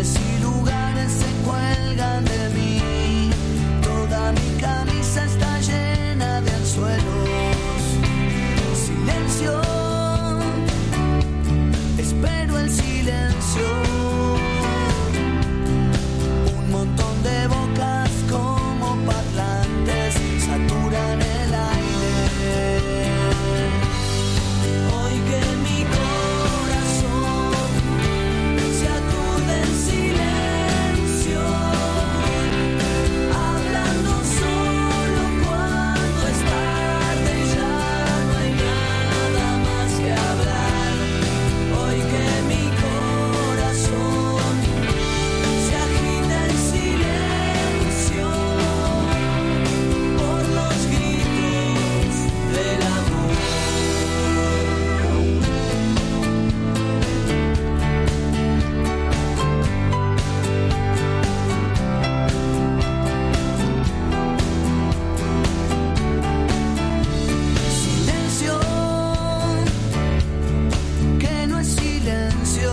Flores y lugares se cuelgan de mí. Toda mi camisa está llena de anzuelos. Silencio, espero el silencio. Un montón de bocas como parlantes saturan el aire. Hoy que mi corazón se aturde en silencio, hablando solo cuando es tarde y ya no hay nada más que hablar. Hoy que mi corazón se agita en silencio por los gritos del amor. Silencio, que no es silencio,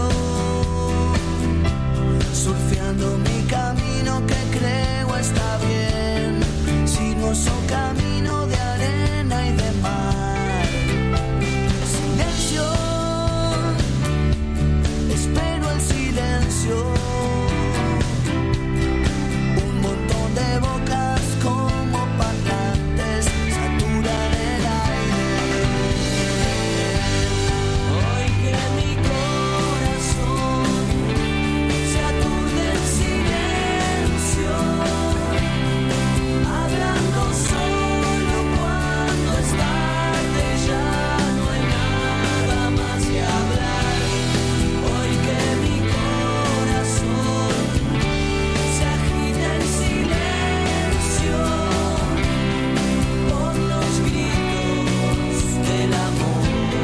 surfeando mi camino que creo está bien, sinuoso camino de arena y de mar. Silencio, espero el silencio. Un montón de bocas como parlantes saturan el aire. Hoy que mi corazón se aturde en silencio, hablando solo cuando es tarde ya no hay nada más que hablar. Hoy que mi corazón se agita en silencio por los gritos del amor.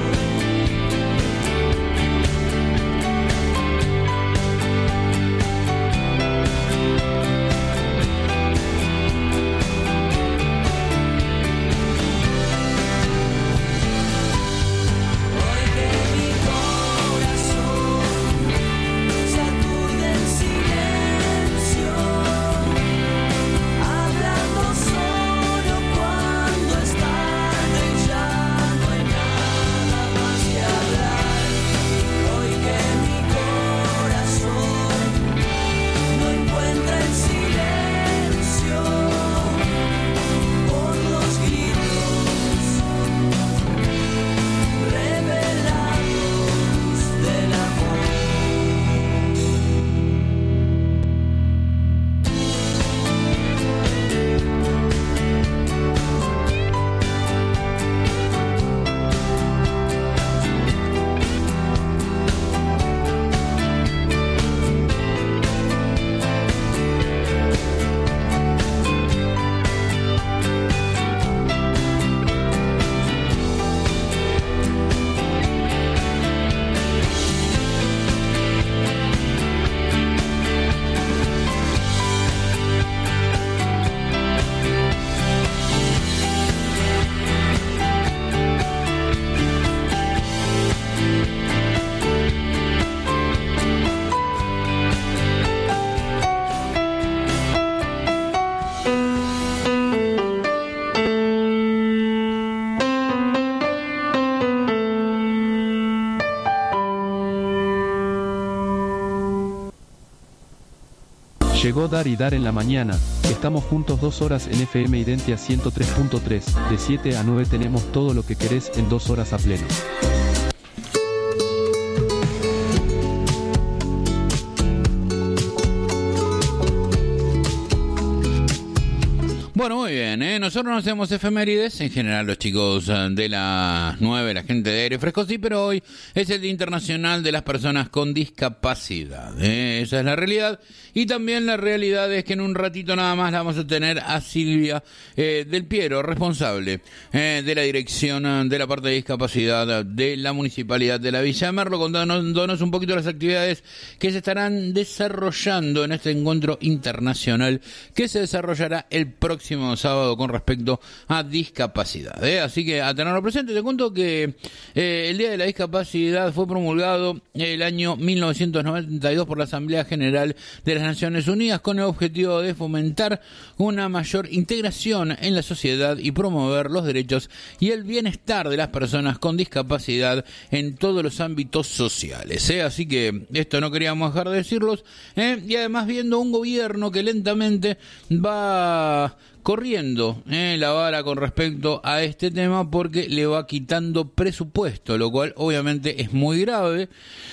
Hoy que mi corazón se aturde en silencio, hablando solo cuando es tarde y ya no hay nada más que hablar. Hoy que mi corazón no encuentra el silencio por los gritos revelados del amor. Llegó Dar y Dar en la mañana. Estamos juntos dos horas en F M Identia ciento tres punto tres. De siete a nueve tenemos todo lo que querés en dos horas a pleno. Bueno, muy bien, ¿eh? Nosotros no hacemos efemérides, en general los chicos eh, de las nueve, la gente de Aire Fresco sí, pero hoy es el Día Internacional de las Personas con Discapacidad, ¿eh? Esa es la realidad, y también la realidad es que en un ratito nada más la vamos a tener a Silvia eh, Del Piero, responsable eh, de la dirección de la parte de discapacidad de la Municipalidad de la Villa de Merlo, contándonos un poquito las actividades que se estarán desarrollando en este encuentro internacional que se desarrollará el próximo sábado sábado con respecto a discapacidad, ¿eh? Así que a tenerlo presente. Te cuento que eh, el Día de la Discapacidad fue promulgado el año mil novecientos noventa y dos por la Asamblea General de las Naciones Unidas con el objetivo de fomentar una mayor integración en la sociedad y promover los derechos y el bienestar de las personas con discapacidad en todos los ámbitos sociales, ¿eh? Así que esto no queríamos dejar de decirlos, ¿eh? Y además viendo un gobierno que lentamente va corriendo eh, la vara con respecto a este tema porque le va quitando presupuesto, lo cual obviamente es muy grave.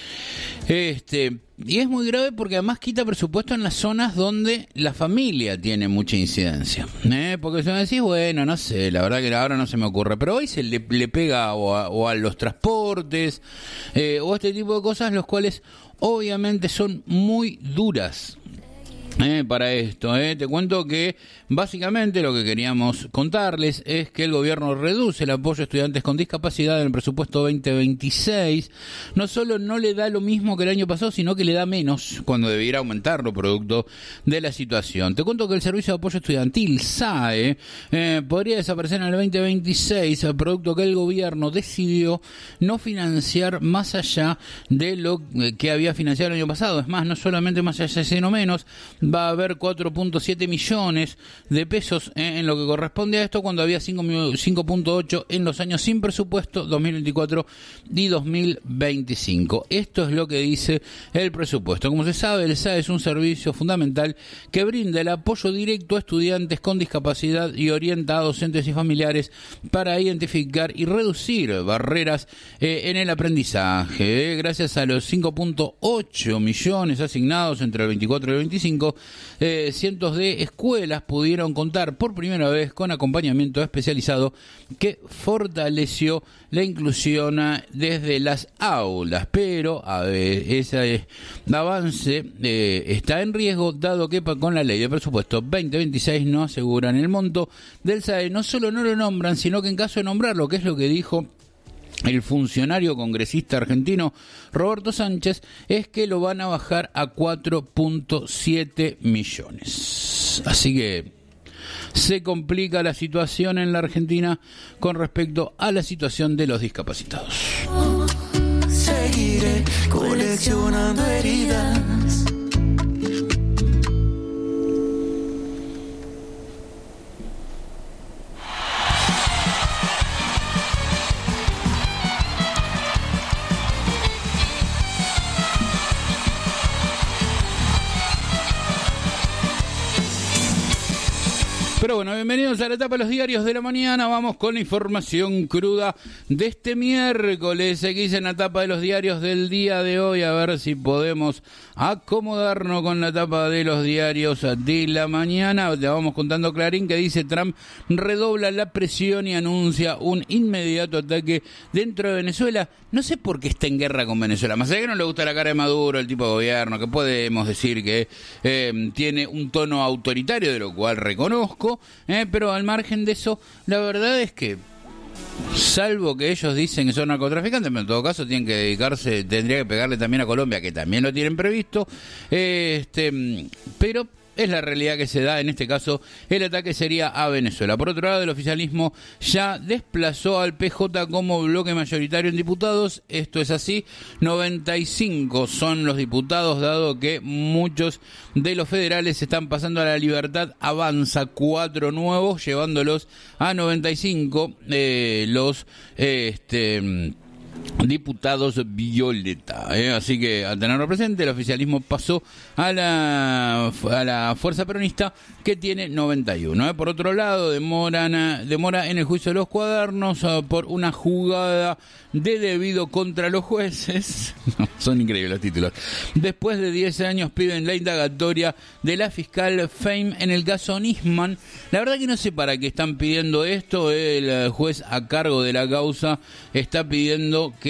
Este, y es muy grave porque además quita presupuesto en las zonas donde la familia tiene mucha incidencia, ¿eh? Porque si me decís, bueno, no sé, la verdad que ahora no se me ocurre, pero hoy se le, le pega o a, o a los transportes eh, o este tipo de cosas, los cuales obviamente son muy duras. Eh, para esto, eh. Te cuento que básicamente lo que queríamos contarles es que el gobierno reduce el apoyo a estudiantes con discapacidad en el presupuesto veinte veintiséis. No solo no le da lo mismo que el año pasado, sino que le da menos cuando debiera aumentarlo producto de la situación. Te cuento que el Servicio de Apoyo Estudiantil, S A E, eh, podría desaparecer en el veinte veintiséis, producto que el gobierno decidió no financiar más allá de lo que había financiado el año pasado. Es más, no solamente más allá, sino menos. Va a haber cuatro punto siete millones de pesos en lo que corresponde a esto, cuando había cinco punto ocho en los años sin presupuesto dos mil veinticuatro y dos mil veinticinco. Esto es lo que dice el presupuesto. Como se sabe, el S A E es un servicio fundamental que brinda el apoyo directo a estudiantes con discapacidad y orienta a docentes y familiares para identificar y reducir barreras eh, en el aprendizaje. Eh, gracias a los cinco punto ocho millones asignados entre el veinticuatro y el veinticinco, Eh, cientos de escuelas pudieron contar por primera vez con acompañamiento especializado que fortaleció la inclusión desde las aulas, pero a ver, ese avance eh, está en riesgo dado que con la ley de presupuesto veinte veintiséis no aseguran el monto del S A E. No solo no lo nombran, sino que en caso de nombrarlo, que es lo que dijo el funcionario congresista argentino Roberto Sánchez, es que lo van a bajar a cuatro punto siete millones. Así que se complica la situación en la Argentina con respecto a la situación de los discapacitados. Seguiré coleccionando heridas. Pero bueno, bienvenidos a la etapa de los diarios de la mañana. Vamos con la información cruda de este miércoles. Seguís en la etapa de los diarios del día de hoy. A ver si podemos acomodarnos con la etapa de los diarios de la mañana. Te vamos contando Clarín, que dice: Trump redobla la presión y anuncia un inmediato ataque dentro de Venezuela. No sé por qué está en guerra con Venezuela. Más allá que no le gusta la cara de Maduro, el tipo de gobierno, que podemos decir que eh, tiene un tono autoritario, de lo cual reconozco. Eh, pero al margen de eso, la verdad es que, salvo que ellos dicen que son narcotraficantes, pero en todo caso tienen que dedicarse, tendría que pegarle también a Colombia, que también lo tienen previsto, eh, este, pero es la realidad que se da. En este caso, el ataque sería a Venezuela. Por otro lado, el oficialismo ya desplazó al P J como bloque mayoritario en diputados. Esto es así, noventa y cinco son los diputados, dado que muchos de los federales están pasando a la libertad. Avanza cuatro nuevos, llevándolos a noventa y cinco eh, los eh, este diputados violeta, ¿eh? Así que, al tenerlo presente, el oficialismo pasó a la a la fuerza peronista, que tiene noventa y uno. ¿eh? Por otro lado, demoran, demora en el juicio de los cuadernos uh, por una jugada de debido contra los jueces. Son increíbles los títulos. Después de diez años piden la indagatoria de la fiscal Fein en el caso Nisman. La verdad que no sé para qué están pidiendo esto. El juez a cargo de la causa está pidiendo que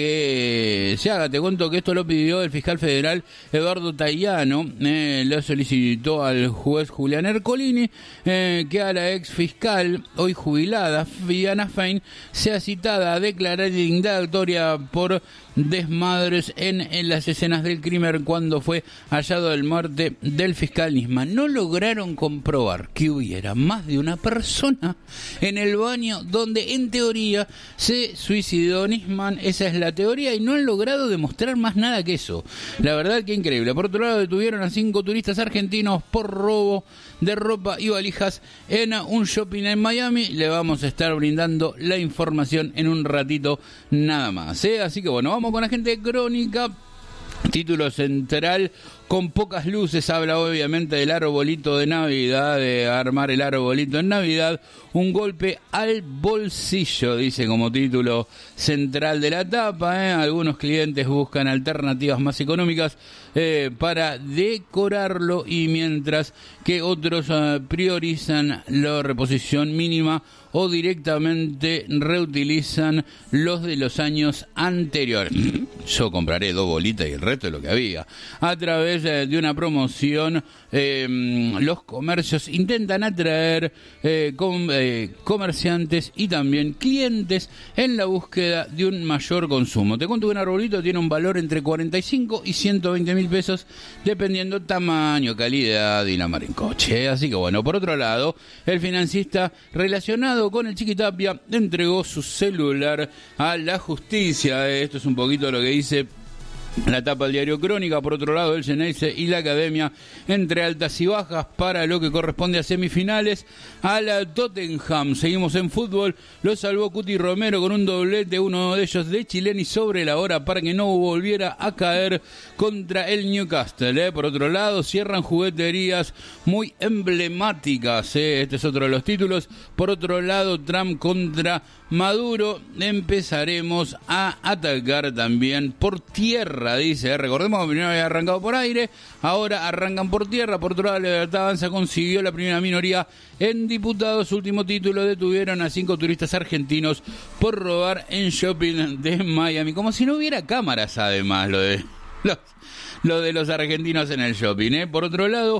que se haga. Te cuento que esto lo pidió el fiscal federal Eduardo Tayano, eh, lo solicitó al juez Julián Ercolini, eh, que a la ex fiscal, hoy jubilada, Viviana Fein, sea citada a declarar indagatoria por desmadres en, en las escenas del crimen cuando fue hallado el muerte del fiscal Nisman. No lograron comprobar que hubiera más de una persona en el baño donde en teoría se suicidó Nisman. Esa es la teoría y no han logrado demostrar más nada que eso. La verdad que increíble. Por otro lado, detuvieron a cinco turistas argentinos por robo de ropa y valijas en un shopping en Miami. Le vamos a estar brindando la información en un ratito nada más, ¿eh? Así que bueno, vamos con la gente de Crónica. Título central: con pocas luces. Habla obviamente del arbolito de Navidad, de armar el arbolito en Navidad. Un golpe al bolsillo, dice como título central de la tapa, ¿eh? Algunos clientes buscan alternativas más económicas eh, para decorarlo, y mientras que otros uh, priorizan la reposición mínima o directamente reutilizan los de los años anteriores. Yo compraré dos bolitas y el resto de lo que había. A través eh, de una promoción, eh, los comercios intentan atraer eh, com, eh, comerciantes y también clientes en la búsqueda de un mayor consumo. Te cuento que un arbolito tiene un valor entre cuarenta y cinco y ciento veinte mil pesos, dependiendo tamaño, calidad y la mar en coche. Así que bueno, por otro lado, el financista relacionado con el Chiquitapia entregó su celular a la justicia. Esto es un poquito lo que dice la tapa del diario Crónica. Por otro lado, el Geneise y la Academia entre altas y bajas para lo que corresponde a semifinales. A la Tottenham, seguimos en fútbol, lo salvó Cuti Romero con un doblete, uno de ellos de Chileni sobre la hora para que no volviera a caer contra el Newcastle, ¿eh? Por otro lado, cierran jugueterías muy emblemáticas, ¿eh? Este es otro de los títulos. Por otro lado, Trump contra Maduro, empezaremos a atacar también por tierra, dice. Recordemos que primero había arrancado por aire, ahora arrancan por tierra. Por otro lado, la Libertad Avanza consiguió la primera minoría en diputados. Último título: detuvieron a cinco turistas argentinos por robar en shopping de Miami. Como si no hubiera cámaras, además, lo de los, lo de los argentinos en el shopping, ¿eh? Por otro lado,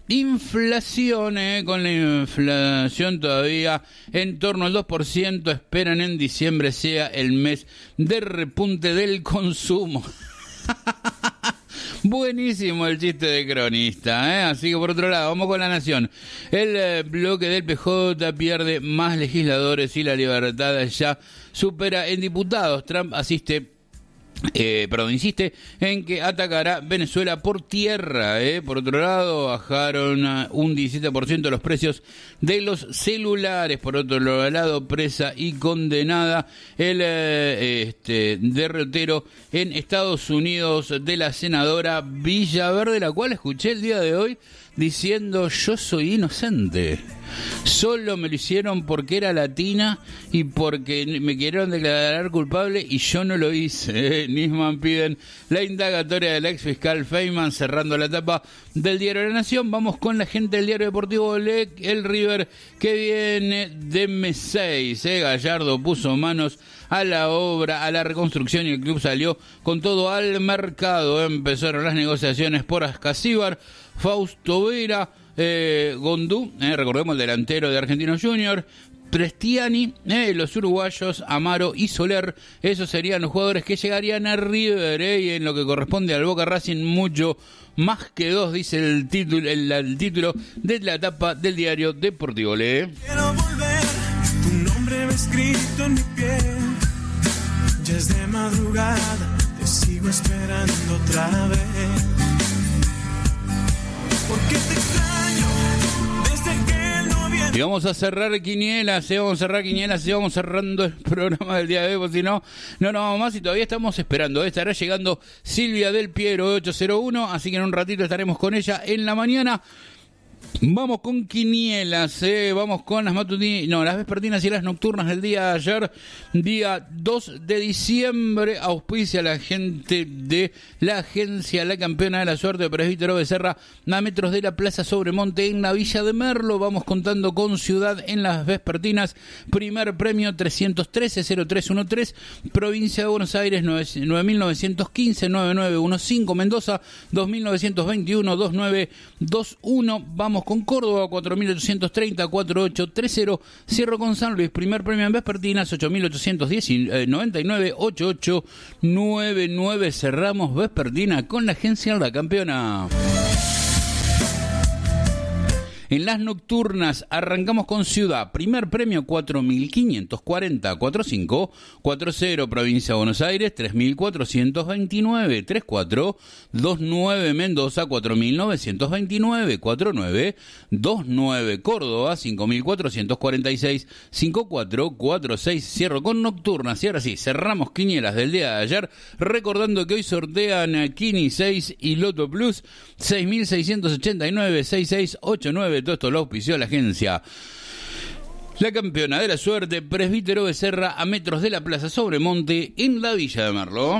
inflación, eh, con la inflación todavía en torno al dos por ciento, esperan en diciembre sea el mes de repunte del consumo. Buenísimo el chiste de cronista, ¿eh? Así que por otro lado, vamos con La Nación. El eh, bloque del P J pierde más legisladores y la Libertad ya supera en diputados. Trump asiste Eh, perdón, insiste en que atacará Venezuela por tierra, ¿eh? Por otro lado, bajaron a un diecisiete por ciento los precios de los celulares. Por otro lado, presa y condenada el eh, este, derrotero en Estados Unidos de la senadora Villaverde, la cual escuché el día de hoy diciendo: yo soy inocente, solo me lo hicieron porque era latina y porque me quisieron declarar culpable y yo no lo hice. Nisman piden la indagatoria del ex fiscal Feynman, cerrando la etapa del diario La Nación. Vamos con la gente del diario deportivo Le, el River que viene de M seis, ¿eh? Gallardo puso manos a la obra, a la reconstrucción, y el club salió con todo al mercado. Empezaron las negociaciones por Ascasíbar, Fausto Vera, eh, Gondú, eh, recordemos el delantero de Argentinos Juniors, Prestiani, eh, los uruguayos Amaro y Soler. Esos serían los jugadores que llegarían a River, eh, y en lo que corresponde al Boca Racing, mucho más que dos, dice el título, el, el título de la etapa del diario deportivo. Lee. Quiero volver, tu nombre va escrito en mi piel. Ya es de madrugada, te sigo esperando otra vez. Porque te extraño desde que no viene. Y vamos a cerrar quinielas, ¿eh? vamos a cerrar quinielas y vamos cerrando el programa del día de hoy, porque si no, no nos vamos más y todavía estamos esperando. ¿eh? Estará llegando Silvia del Piero ocho cero uno, así que en un ratito estaremos con ella en la mañana. Vamos con quinielas, eh, vamos con las matutinas, no, las vespertinas y las nocturnas del día de ayer, día dos de diciembre, auspicia la gente de la agencia La Campeona de la Suerte, Presbítero Becerra, a metros de la Plaza Sobremonte en la Villa de Merlo. Vamos contando con ciudad en las vespertinas, primer premio trescientos trece cero tres trece, provincia de Buenos Aires nueve mil novecientos quince nueve nueve uno cinco, Mendoza dos mil novecientos veintiuno dos nueve dos uno, vamos con Córdoba cuatro mil ochocientos treinta cuarenta y ocho treinta, cierro con San Luis, primer premio en vespertinas ocho mil ochocientos noventa y nueve ochenta y ocho noventa y nueve, cerramos vespertina con la agencia La Campeona. En las nocturnas arrancamos con ciudad, primer premio cuatro mil quinientos cuarenta cuarenta y cinco cuarenta, provincia de Buenos Aires tres mil cuatrocientos veintinueve treinta y cuatro, veintinueve, Mendoza cuatro mil novecientos veintinueve cuarenta y nueve, veintinueve, Córdoba cinco mil cuatrocientos cuarenta y seis cincuenta y cuatro cuarenta y seis, cierro con nocturnas y ahora sí, cerramos quinielas del día de ayer, recordando que hoy sortean Kini seis y Loto Plus seis mil seiscientos ochenta y nueve sesenta y seis ochenta y nueve. Todo esto lo auspició la agencia La Campeona de la Suerte, Presbítero Becerra, a metros de la Plaza Sobremonte en la Villa de Merlo.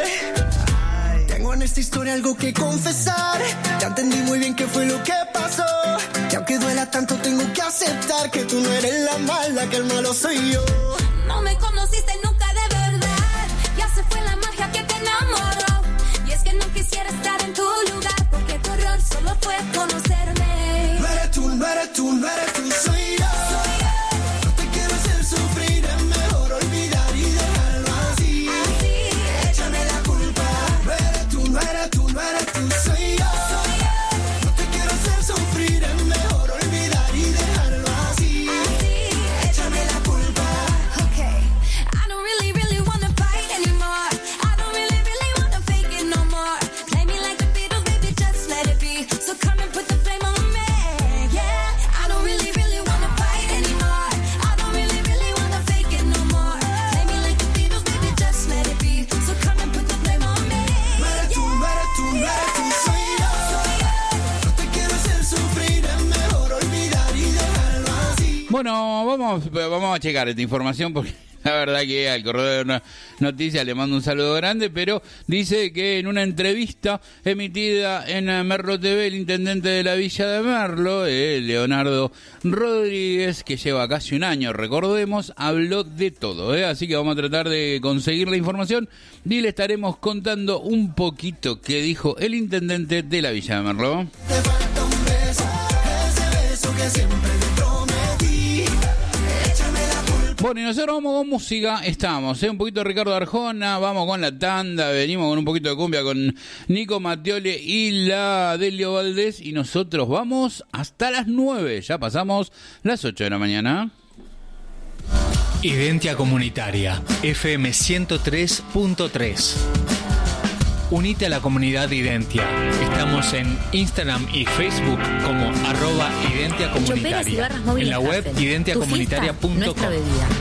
Tengo en esta historia algo que confesar. Ya entendí muy bien qué fue lo que pasó. Y aunque duela tanto tengo que aceptar que tú no eres la mala, que el malo soy yo. No me conociste nunca de verdad. Ya se fue la magia que te enamoró. Y es que no quisiera estar en tu lugar, porque tu error solo fue conocerme. No eres tú, no eres tú, no eres tú, soy yo. No te quiero hacer sufrir, es mejor olvidar y dejarlo así. Échame la culpa. No eres tú, no eres tú, no eres tú, soy yo. No te quiero hacer sufrir, es mejor olvidar y dejarlo así. Échame la culpa. Okay, I don't really, really wanna fight anymore. I don't really, really wanna fake it no more. Play me like the Beatles, baby, just let it be. So come and put the flame on me. Yeah, I don't really, really wanna fight anymore. I don't really, really wanna fake it no more. Play me like the Beatles, baby, just let it be. So come and put the flame on me. No eres tú, no eres tú, no eres tú, soy yo. No te quiero hacer sufrir, es mejor olvidar y dejarlo así. Bueno, vamos, vamos a checar esta información porque la verdad que al corredor de noticias le mando un saludo grande, pero dice que en una entrevista emitida en Merlo T V, el intendente de la Villa de Merlo, eh, Leonardo Rodríguez, que lleva casi un año, recordemos, habló de todo, eh, así que vamos a tratar de conseguir la información y le estaremos contando un poquito qué dijo el intendente de la Villa de Merlo. Te falta un beso, ese beso que siempre te prometí. Échame la culpa. Bueno, y nosotros vamos con música, estamos, ¿eh? Un poquito de Ricardo Arjona, vamos con la tanda, venimos con un poquito de cumbia con Nico Mattioli y la Delio Valdés, y nosotros vamos hasta las nueve, ya pasamos las ocho de la mañana. Identia Comunitaria, F M ciento tres punto tres. Unite a la comunidad de Identia. Estamos en Instagram y Facebook como arroba Identia Comunitaria. En la web identia comunitaria punto com.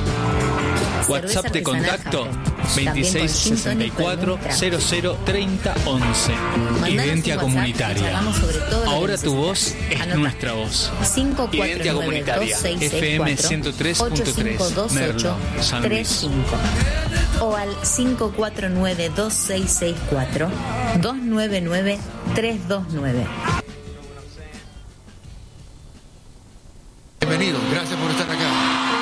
WhatsApp de contacto veintiséis sesenta y cuatro cero cero treinta once. Identia Comunitaria. Ahora tu voz es nuestra voz. Identia Comunitaria, F M ciento tres punto tres, Merlo, San Luis. O al cinco cuatro nueve dos seis seis cuatro dos nueve nueve tres dos nueve. Bienvenido, gracias por estar acá.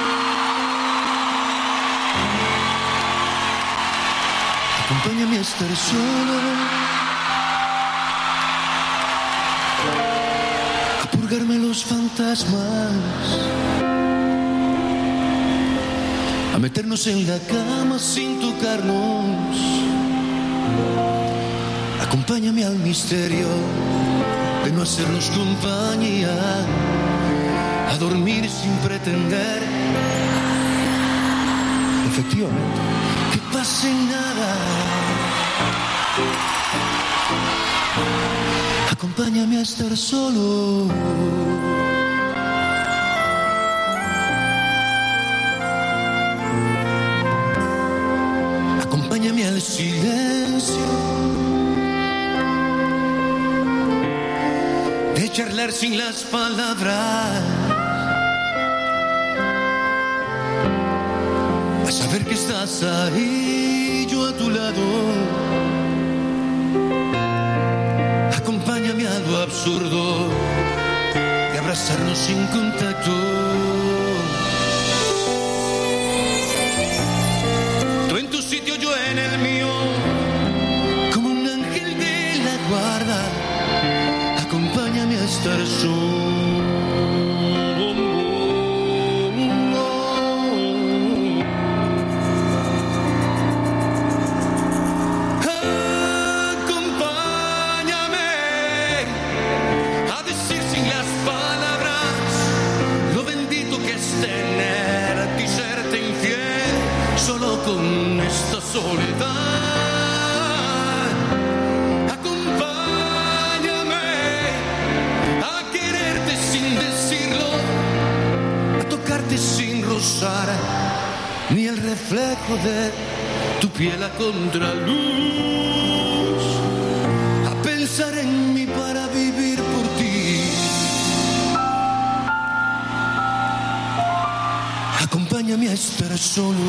Acompáñame a estar solo, a purgarme los fantasmas, a meternos en la cama sin tocarnos. Acompáñame al misterio de no hacernos compañía, a dormir sin pretender, efectivamente, que pase nada. Acompáñame a estar solo. Acompáñame al silencio de charlar sin las palabras, a saber que estás ahí, yo a tu lado. Acompáñame a lo absurdo de abrazarnos sin contacto. Tú en tu sitio, yo en el mío, como un ángel de la guarda. Acompáñame a estar solo. Con esta soledad, acompáñame a quererte sin decirlo, a tocarte sin rozar ni el reflejo de tu piel a contraluz, a pensar en mí para vivir por ti. Acompáñame a estar solo.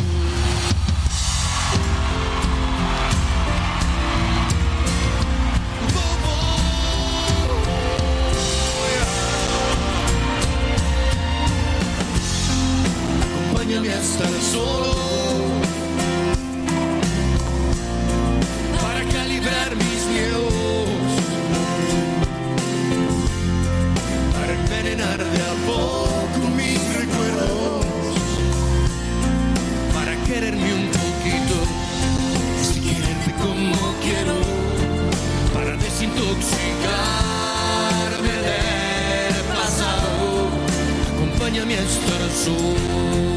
Acompáñame a estar solo para calibrar mis miedos, para envenenar de a poco mis recuerdos, para quererme un poquito, sin quererte como quiero, para desintoxicarme del pasado. Acompáñame a estar solo.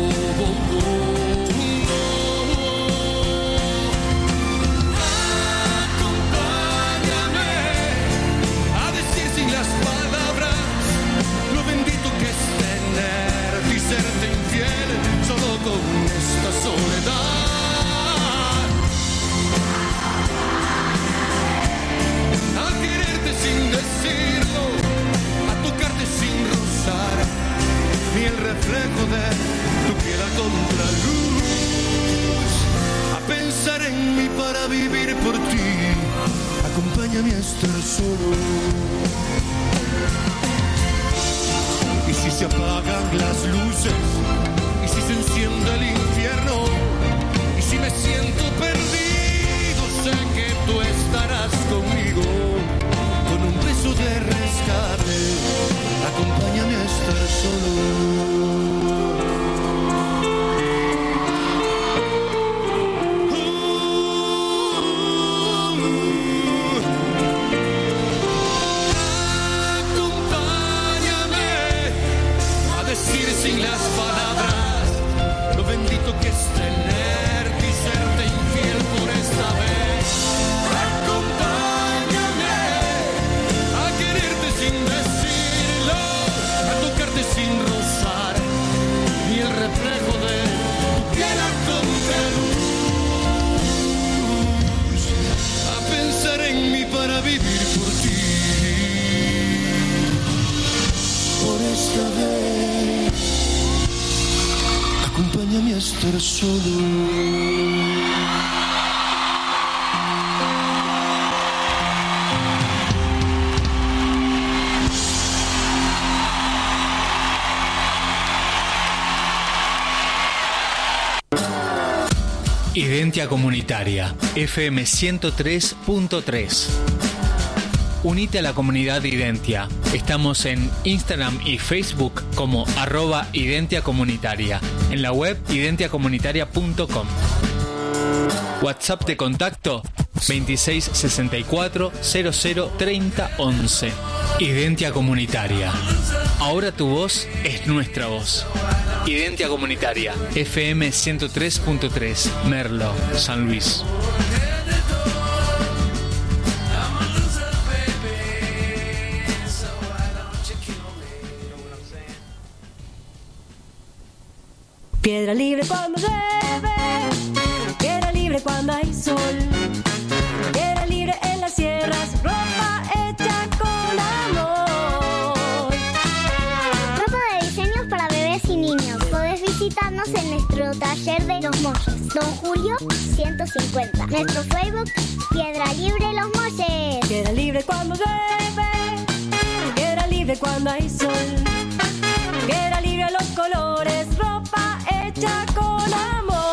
Con esta soledad, a quererte sin decirlo, a tocarte sin rozar ni el reflejo de tu piel a contraluz, a pensar en mí para vivir por ti. Acompáñame a estar solo. Y si se apagan las luces, y si se enciende el infierno, y si me siento perdido, sé que tú estarás conmigo, con un beso de rescate. Acompáñame a estar solo. Sin las palabras, lo bendito que es tenerte y serte infiel por esta vez. Acompáñame a quererte sin decirlo, a tocarte sin rozar ni el reflejo de tu piel a contraluz, a pensar en mí para vivir por ti. Por esta vez, acompáñame a estar solo. Identia Comunitaria, F M ciento tres punto tres. Unite a la comunidad Identia. Estamos en Instagram y Facebook como arroba Identia Comunitaria. En la web identia comunitaria punto com. WhatsApp de contacto veintiséis sesenta y cuatro cero cero treinta once. Identia Comunitaria. Ahora tu voz es nuestra voz. Identia Comunitaria, F M ciento tres punto tres, Merlo, San Luis. Piedra libre cuando llueve, piedra libre cuando hay sol, piedra libre en las sierras, ropa hecha con amor. Los Molles. Don Julio ciento cincuenta. Nuestro Facebook, Piedra Libre Los Molles. Piedra libre cuando llueve, piedra libre cuando hay sol, piedra libre a los colores, ropa hecha con amor.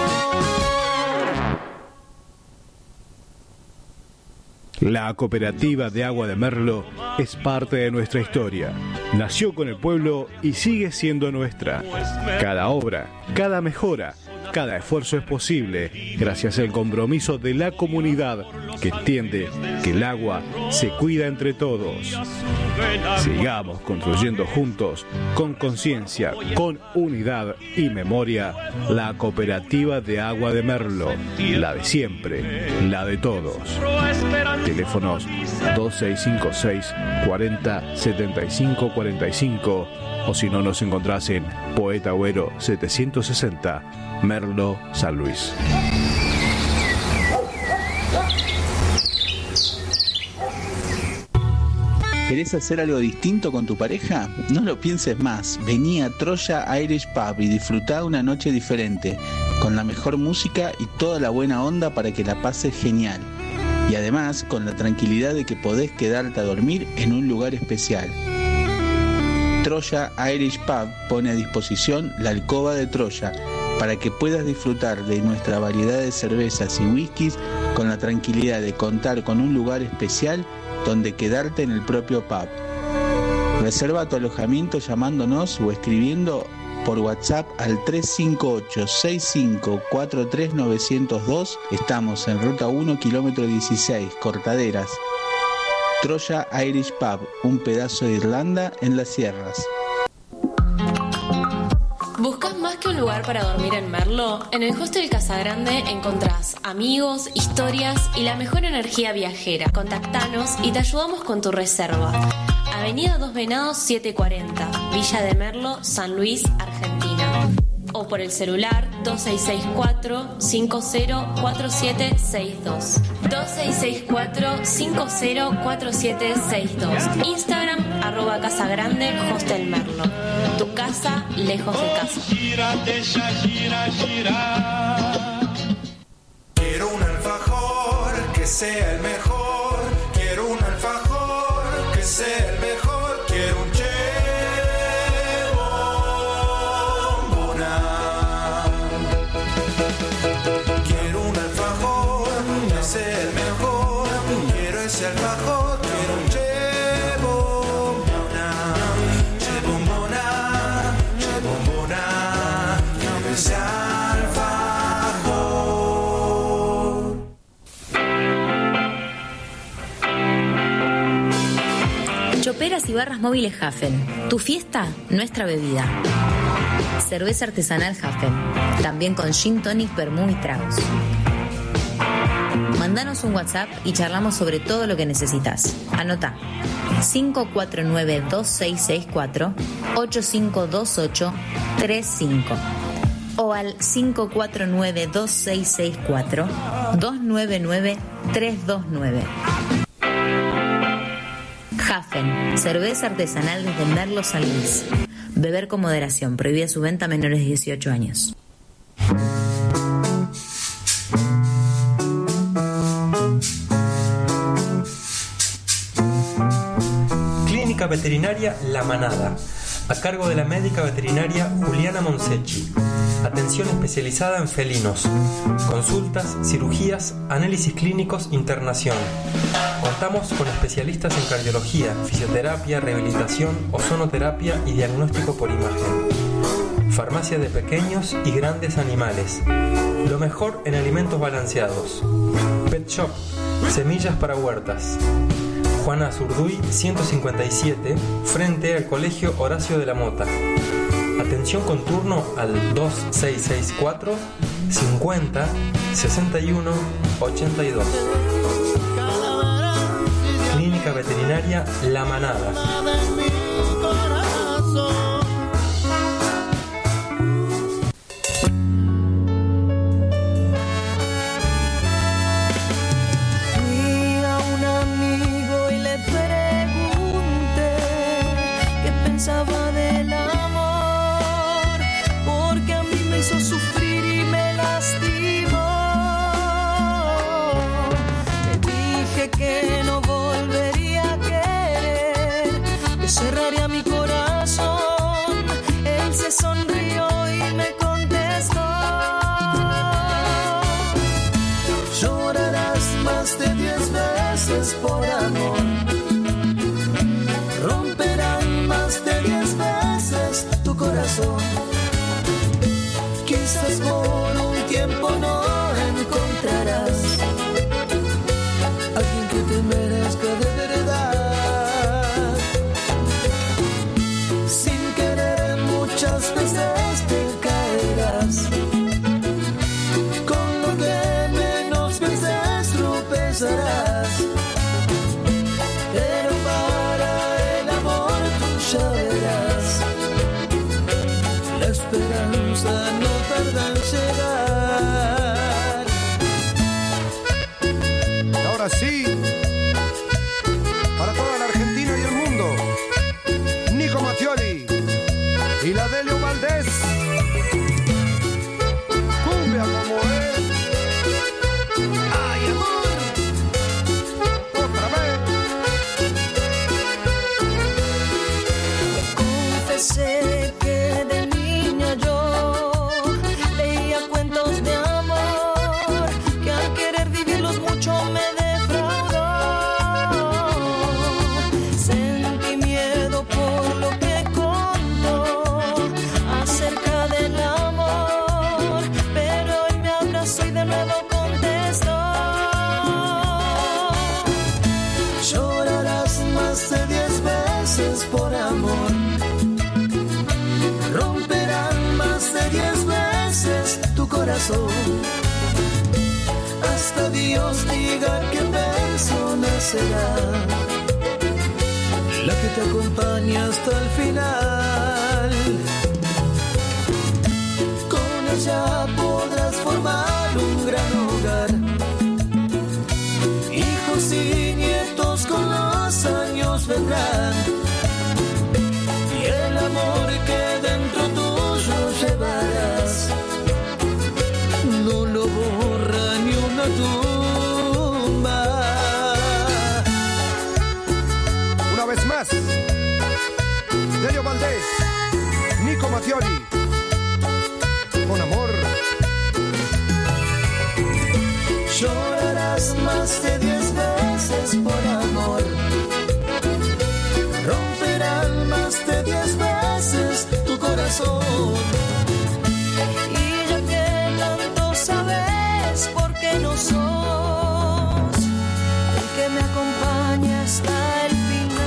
La cooperativa de agua de Merlo es parte de nuestra historia. Nació con el pueblo y sigue siendo nuestra. Cada obra, cada mejora, cada esfuerzo es posible gracias al compromiso de la comunidad que entiende que el agua se cuida entre todos. Sigamos construyendo juntos, con conciencia, con unidad y memoria, la cooperativa de agua de Merlo, la de siempre, la de todos. Teléfonos dos seis cinco seis, cuarenta, setenta y cinco cuarenta y cinco o si no nos encontrás en Poeta Agüero setecientos sesenta, Merlo, San Luis. ¿Querés hacer algo distinto con tu pareja? No lo pienses más. Vení a Troya Irish Pub y disfrutá una noche diferente, con la mejor música y toda la buena onda para que la pases genial. Y además, con la tranquilidad de que podés quedarte a dormir en un lugar especial. Troya Irish Pub pone a disposición la alcoba de Troya para que puedas disfrutar de nuestra variedad de cervezas y whiskies con la tranquilidad de contar con un lugar especial donde quedarte en el propio pub. Reserva tu alojamiento llamándonos o escribiendo por WhatsApp al tres cinco ocho, seis cinco cuatro tres nueve cero dos. Estamos en Ruta uno, kilómetro dieciséis, Cortaderas. Troya Irish Pub, un pedazo de Irlanda en las sierras. ¿Buscas más que un lugar para dormir en Merlo? En el Hostel Casagrande encontrás amigos, historias y la mejor energía viajera. Contactanos y te ayudamos con tu reserva. Avenida Dos Venados setecientos cuarenta, Villa de Merlo, San Luis, Argentina. O por el celular dos seis seis cuatro, cinco cero cuatro siete seis dos. dos seis seis cuatro, cinco cero cuatro siete seis dos. Instagram, arroba Casagrande Hostel Merlo. Tu casa, lejos de casa. Quiero un alfajor que sea el mejor. Quiero un alfajor que sea el mejor. Quiero un che bombona. Quiero un alfajor que sea el mejor. Quiero ese alfajor. Quiero un che bombona. Che bombona. Che bombona. Quiero ese alfajor. Choperas y barras móviles Hafen. Tu fiesta, nuestra bebida. Cerveza artesanal Hafen. También con gin tonic, vermú y tragos. Mandanos un WhatsApp y charlamos sobre todo lo que necesitas. Anota cinco cuatro nueve, dos seis seis cuatro, ocho cinco dos ocho tres cinco o al cinco cuatro nueve, dos seis seis cuatro, dos nueve nueve tres dos nueve. Hafen, cerveza artesanal desde Merlo, San Luis. Beber con moderación, prohibida su venta a menores de dieciocho años. Clínica Veterinaria La Manada, a cargo de la médica veterinaria Juliana Monsechi. Atención especializada en felinos. Consultas, cirugías, análisis clínicos, internación. Contamos con especialistas en cardiología, fisioterapia, rehabilitación, ozonoterapia y diagnóstico por imagen. Farmacia de pequeños y grandes animales. Lo mejor en alimentos balanceados. Pet Shop, semillas para huertas. Juana Azurduy ciento cincuenta y siete, frente al Colegio Horacio de la Mota. Atención con turno al dos seis seis cuatro, cincuenta, sesenta y uno, ochenta y dos. Clínica Veterinaria La Manada. Fui a un amigo y le pregunté qué pensaba del amor, porque a mí me hizo sufrir y me la cerraría mi corazón. Él se sonrió y me contestó: llorarás más de diez veces por amor, romperán más de diez veces tu corazón. Quizás por un tiempo no encontrarás alguien que te merezca de verdad. Sin querer muchas veces te caerás, con lo que menos pienses tropezarás. Pero para el amor tú ya verás, la esperanza no tarda en llegar. Y ahora sí, para toda la Argentina y el mundo, Nico Mattioli y la Delio Valdés. Cumbia como es. Ay, amor, Otra vez. Confesé que de niña yo leía cuentos de amor, que al querer vivirlos mucho me defraudó. Sentí miedo por lo que contó acerca del amor, pero él me abrazó y de nuevo contestó: llorarás más de diez veces por amor, romperán más de diez veces tu corazón, hasta Dios diga qué persona será la que te acompaña hasta el final. Con ella podrás formar un gran hogar, hijos y nietos con los años vendrán, y el amor que dentro tuyo llevarás no lo borra ni una tumba. Una vez más, Delio Valdés, Nico Mattioli, con amor. Llorarás más de diez veces por amor, romperán más de diez veces tu corazón. Y ya que tanto sabes, ¿por qué no sos el que me acompaña hasta el final?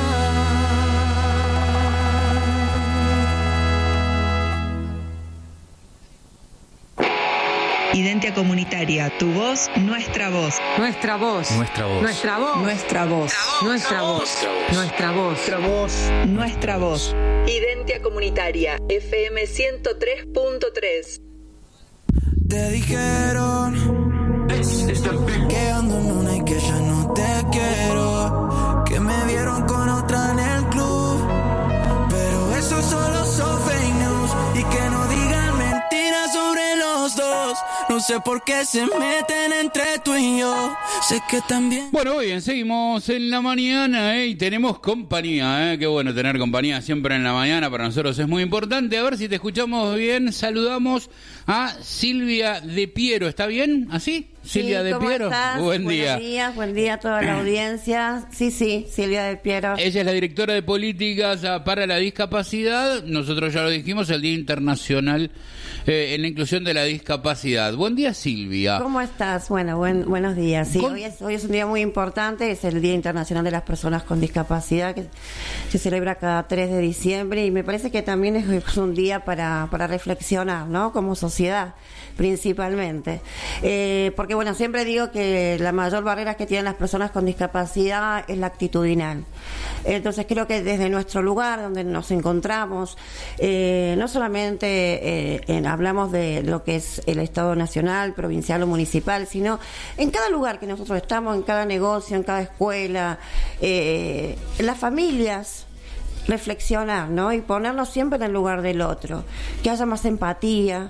Identia Comunitaria, tu voz, nuestra voz. Nuestra voz. Nuestra voz. Nuestra voz. Nuestra voz. Nuestra voz. Nuestra voz. Nuestra voz. Nuestra voz. Identia Comunitaria, F M ciento tres punto tres. Te dijeron que ando en una y que ya no te quiero, que me vieron con otra en el club, pero eso solo son fake news, y que no digan mentiras sobre los dos. No sé por qué se meten entre tú y yo. Sé que también. Bueno, muy bien, seguimos en la mañana, ¿eh? Y tenemos compañía, ¿eh? Qué bueno tener compañía siempre en la mañana, para nosotros es muy importante. A ver si te escuchamos bien. Saludamos a Silvia De Piero, ¿está bien? ¿Así? Silvia Sí, De ¿cómo Piero. estás? Buen día. Buenos días, buen día a toda la audiencia. Sí, sí, Silvia De Piero. Ella es la directora de políticas ah, para la discapacidad. Nosotros ya lo dijimos, el Día Internacional eh, en la Inclusión de la Discapacidad. Buen día, Silvia. ¿Cómo estás? Bueno, buen, buenos días. Sí, Con- hoy es, hoy es un día muy importante, es el Día Internacional de las Personas con Discapacidad, que se celebra cada tres de diciembre, y me parece que también es, es un día para, para reflexionar, ¿no? Como sociedad, principalmente. Eh, porque, bueno, siempre digo que la mayor barrera que tienen las personas con discapacidad es la actitudinal. Entonces creo que desde nuestro lugar, donde nos encontramos, eh, no solamente eh, en, hablamos de lo que es el Estado nacional, provincial o municipal, sino en cada lugar que nosotros estamos, en cada negocio, en cada escuela, eh, en las familias, reflexionar, ¿no? Y ponernos siempre en el lugar del otro, que haya más empatía,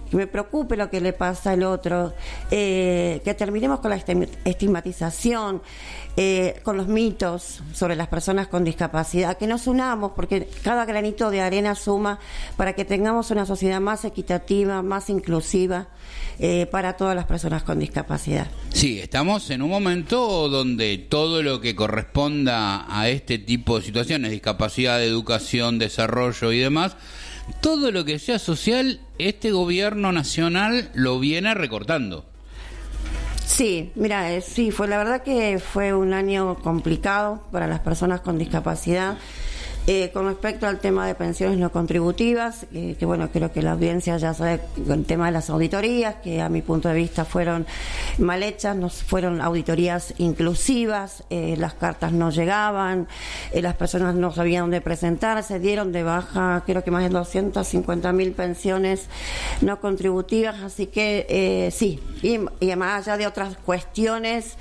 que me preocupe lo que le pasa al otro, eh, que terminemos con la estim- estigmatización, eh, con los mitos sobre las personas con discapacidad, que nos unamos, porque cada granito de arena suma para que tengamos una sociedad más equitativa, más inclusiva, eh, para todas las personas con discapacidad. Sí, estamos en un momento donde todo lo que corresponda a este tipo de situaciones, discapacidad, educación, desarrollo y demás, todo lo que sea social, este gobierno nacional lo viene recortando. Sí, mira, eh, sí, fue la verdad que fue un año complicado para las personas con discapacidad. Eh, con respecto al tema de pensiones no contributivas, eh, que bueno, creo que la audiencia ya sabe el tema de las auditorías, que a mi punto de vista fueron mal hechas, no fueron auditorías inclusivas, eh, las cartas no llegaban, eh, las personas no sabían dónde presentarse, dieron de baja creo que más de doscientas cincuenta mil pensiones no contributivas, así que eh, sí, y, y más allá de otras cuestiones,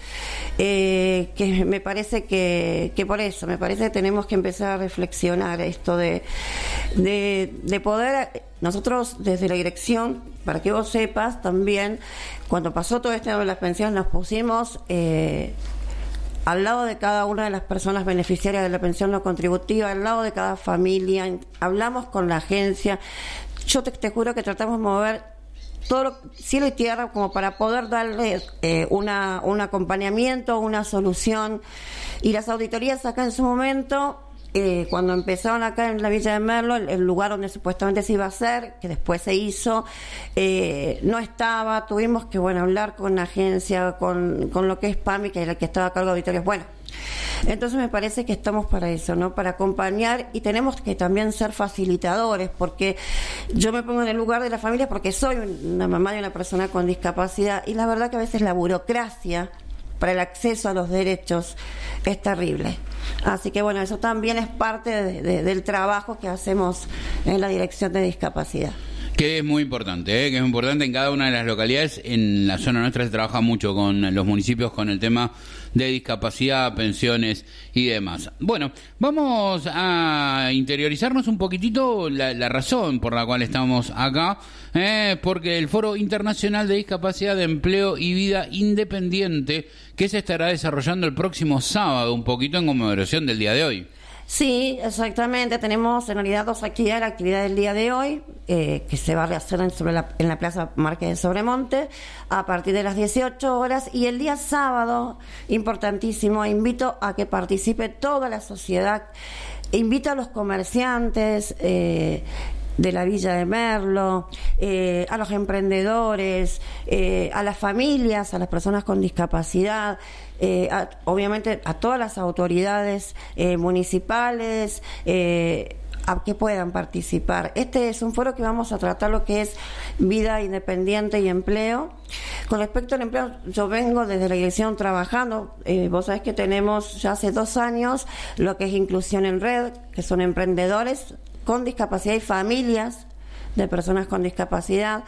eh, que me parece que, que por eso, me parece que tenemos que empezar a reflexionar esto de, de, de poder, nosotros desde la dirección, para que vos sepas también, cuando pasó todo este de las pensiones nos pusimos eh, al lado de cada una de las personas beneficiarias de la pensión no contributiva, al lado de cada familia, hablamos con la agencia, yo te, te juro que tratamos de mover todo lo, cielo y tierra como para poder darle eh, una, un acompañamiento, una solución, y las auditorías acá en su momento, Eh, cuando empezaron acá en la Villa de Merlo, el, el lugar donde supuestamente se iba a hacer, que después se hizo, eh, no estaba, tuvimos que bueno hablar con la agencia, con, con lo que es PAMI, que era el que estaba a cargo de auditorias. Bueno, entonces me parece que estamos para eso, ¿no? Para acompañar, y tenemos que también ser facilitadores, porque yo me pongo en el lugar de la familia porque soy una mamá de una persona con discapacidad, y la verdad que a veces la burocracia para el acceso a los derechos es terrible. Así que bueno, eso también es parte de, de, del trabajo que hacemos en la Dirección de Discapacidad. Que es muy importante, ¿eh? que es muy importante en cada una de las localidades. En la zona nuestra se trabaja mucho con los municipios con el tema de discapacidad, pensiones y demás. Bueno, vamos a interiorizarnos un poquitito la, la razón por la cual estamos acá, eh, porque el Foro Internacional de Discapacidad de Empleo y Vida Independiente, que se estará desarrollando el próximo sábado, un poquito en conmemoración del día de hoy. Sí, exactamente. Tenemos en realidad dos actividades. La actividad del día de hoy, eh, que se va a hacer en, sobre la, en la Plaza Marqués de Sobremonte a partir de las dieciocho horas. Y el día sábado, importantísimo, invito a que participe toda la sociedad. Invito a los comerciantes, eh, de la Villa de Merlo, eh, a los emprendedores, eh, a las familias, a las personas con discapacidad, eh, a, obviamente a todas las autoridades eh, municipales, eh, a que puedan participar. Este es un foro que vamos a tratar lo que es vida independiente y empleo. Con respecto al empleo, yo vengo desde la dirección trabajando, eh, vos sabés que tenemos ya hace dos años lo que es inclusión en red, que son emprendedores con discapacidad y familias de personas con discapacidad.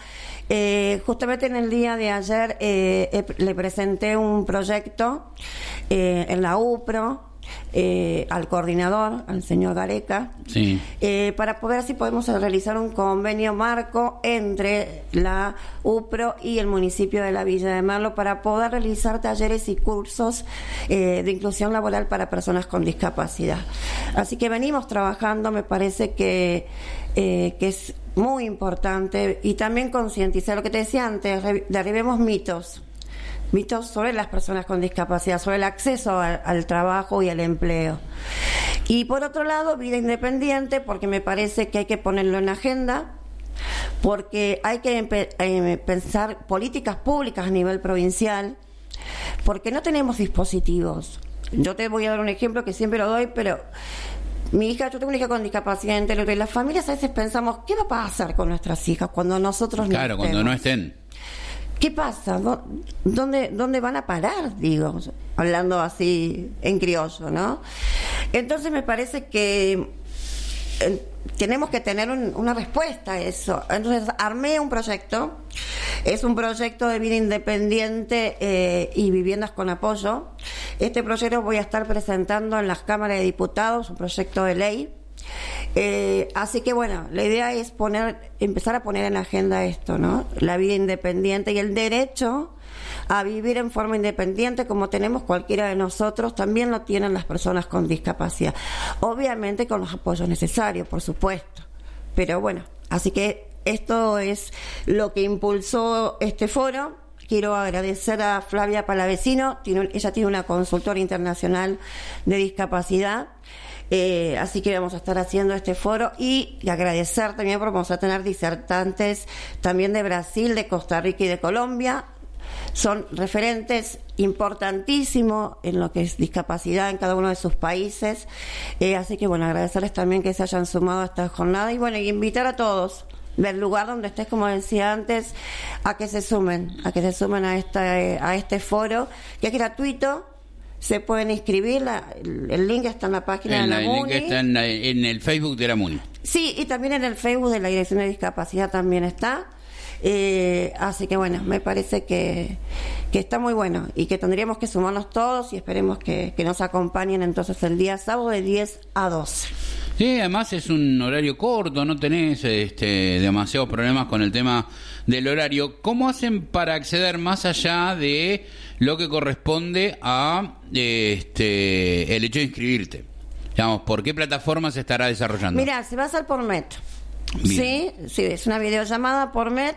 Eh, justamente en el día de ayer eh, eh, le presenté un proyecto eh, en la UPRO eh, al coordinador, al señor Gareca, sí. eh, para poder así podemos realizar un convenio marco entre la UPRO y el municipio de la Villa de Merlo para poder realizar talleres y cursos eh, de inclusión laboral para personas con discapacidad. Así que venimos trabajando, me parece que, eh, que es muy importante, y también concientizar lo que te decía antes, derribemos mitos. mitos sobre las personas con discapacidad, sobre el acceso al, al trabajo y al empleo. Y por otro lado, vida independiente, porque me parece que hay que ponerlo en agenda, porque hay que empe- eh, pensar políticas públicas a nivel provincial, porque no tenemos dispositivos. Yo te voy a dar un ejemplo que siempre lo doy, pero mi hija, yo tengo una hija con discapacidad intelectual, y las familias a veces pensamos, ¿qué va a pasar con nuestras hijas cuando nosotros Claro, no cuando estemos? no estén. ¿Qué pasa? ¿Dó- ¿Dónde, ¿Dónde van a parar? Digo, hablando así en criollo, ¿no? Entonces me parece que eh, tenemos que tener un- una respuesta a eso. Entonces armé un proyecto, es un proyecto de vida independiente eh, y viviendas con apoyo. Este proyecto voy a estar presentando en las cámaras de diputados, un proyecto de ley. Eh, así que bueno, la idea es poner, empezar a poner en la agenda esto, ¿no? La vida independiente y el derecho a vivir en forma independiente como tenemos cualquiera de nosotros, también lo tienen las personas con discapacidad. Obviamente con los apoyos necesarios, por supuesto. Pero bueno, así que esto es lo que impulsó este foro. Quiero agradecer a Flavia Palavecino, tiene, ella tiene una consultora internacional de discapacidad. Eh, así que vamos a estar haciendo este foro y, y agradecer también porque vamos a tener disertantes también de Brasil, de Costa Rica y de Colombia. Son referentes importantísimos en lo que es discapacidad en cada uno de sus países. Eh, así que bueno, agradecerles también que se hayan sumado a esta jornada y bueno, y invitar a todos del lugar donde estés, como decía antes, a que se sumen, a que se sumen a esta, a este foro, que es gratuito. Se pueden inscribir, la, el link está en la página En de la, la el link MUNI. está en, la- en el Facebook de la MUNI. Sí, y también en el Facebook de la Dirección de Discapacidad también está. Eh, así que bueno, me parece que, que está muy bueno y que tendríamos que sumarnos todos y esperemos que, que nos acompañen entonces el día sábado de diez a doce. Sí, además es un horario corto, no tenés este, demasiados problemas con el tema del horario. ¿Cómo hacen para acceder más allá de lo que corresponde a este, el hecho de inscribirte? Digamos, ¿por qué plataforma se estará desarrollando? Mira, se va a hacer por Met. Bien. Sí, sí, es una videollamada por Met.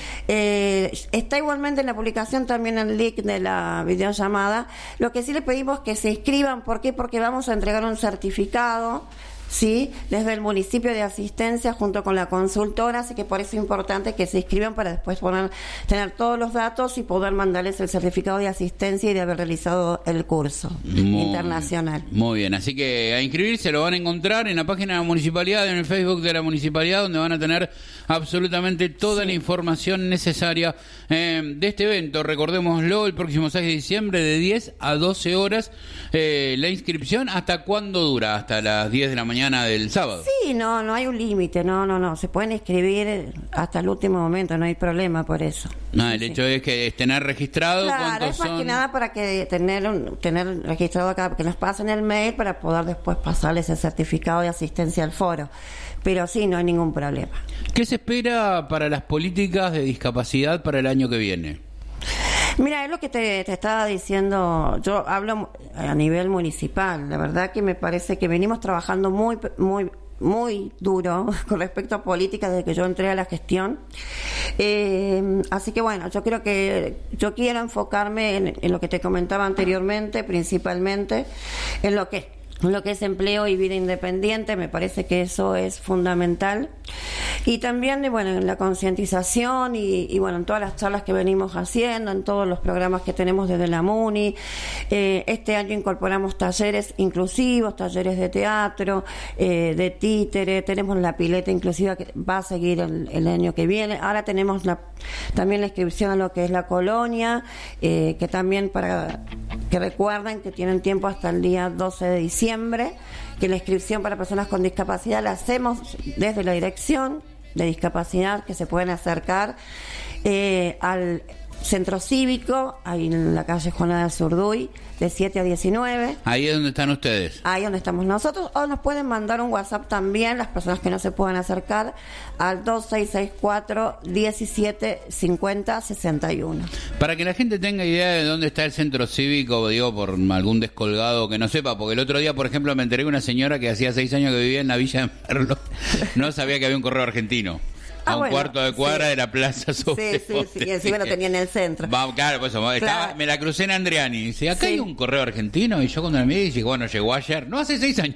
Eh, está igualmente en la publicación también el link de la videollamada. Lo que sí le pedimos es que se inscriban. ¿Por qué? Porque vamos a entregar un certificado, ¿sí? Desde el municipio de asistencia junto con la consultora, así que por eso es importante que se inscriban para después poner, tener todos los datos y poder mandarles el certificado de asistencia y de haber realizado el curso Muy internacional. Muy bien, así que a inscribirse lo van a encontrar en la página de la municipalidad, en el Facebook de la municipalidad, donde van a tener absolutamente toda la información necesaria eh, de este evento. Recordémoslo, el próximo seis de diciembre de diez a doce horas. Eh, la inscripción, ¿hasta cuándo dura? Hasta las diez de la mañana del sábado. Sí, no, no hay un límite, no, no, no, se pueden inscribir hasta el último momento, no hay problema por eso. No, el hecho es que es tener registrado Claro, cuántos es más son. que nada para que tener un, tener registrado acá, que nos pasen el mail para poder después pasarles el certificado de asistencia al foro. Pero sí, no hay ningún problema. ¿Qué se espera para las políticas de discapacidad para el año que viene? Mira, es lo que te, te estaba diciendo, yo hablo a nivel municipal, la verdad que me parece que venimos trabajando muy, muy, muy duro con respecto a política desde que yo entré a la gestión. Eh, así que bueno, yo creo que yo quiero enfocarme en, en lo que te comentaba anteriormente, principalmente en lo que lo que es empleo y vida independiente. Me parece que eso es fundamental, y también y bueno, en la concientización y, y bueno, en todas las charlas que venimos haciendo, en todos los programas que tenemos desde la MUNI. Eh, este año incorporamos talleres inclusivos, talleres de teatro, eh, de títere, tenemos la pileta inclusiva que va a seguir el, el año que viene. Ahora tenemos la, también la inscripción a lo que es la colonia, eh, que también para que recuerden que tienen tiempo hasta el día doce de diciembre, que la inscripción para personas con discapacidad la hacemos desde la dirección de discapacidad, que se pueden acercar eh, al centro cívico, ahí en la calle Juana de Zurduy, de siete a diecinueve. Ahí es donde están ustedes. Ahí donde estamos nosotros, o nos pueden mandar un WhatsApp también, las personas que no se puedan acercar, al dos seis seis cuatro, diecisiete cincuenta, sesenta y uno. Para que la gente tenga idea de dónde está el centro cívico, digo, por algún descolgado que no sepa, porque el otro día, por ejemplo, me enteré que una señora que hacía seis años que vivía en la Villa de Merlo no sabía que había un correo argentino. Ah, a un bueno, cuarto de cuadra sí. de la plaza sobre Sí, sí, sí, y encima lo tenía en el centro. Vamos, claro, pues estaba- Claro. me la crucé en Andriani. Y dice, acá Sí. hay un correo argentino. Y yo cuando la miré dije, bueno, llegó ayer. No, hace seis años.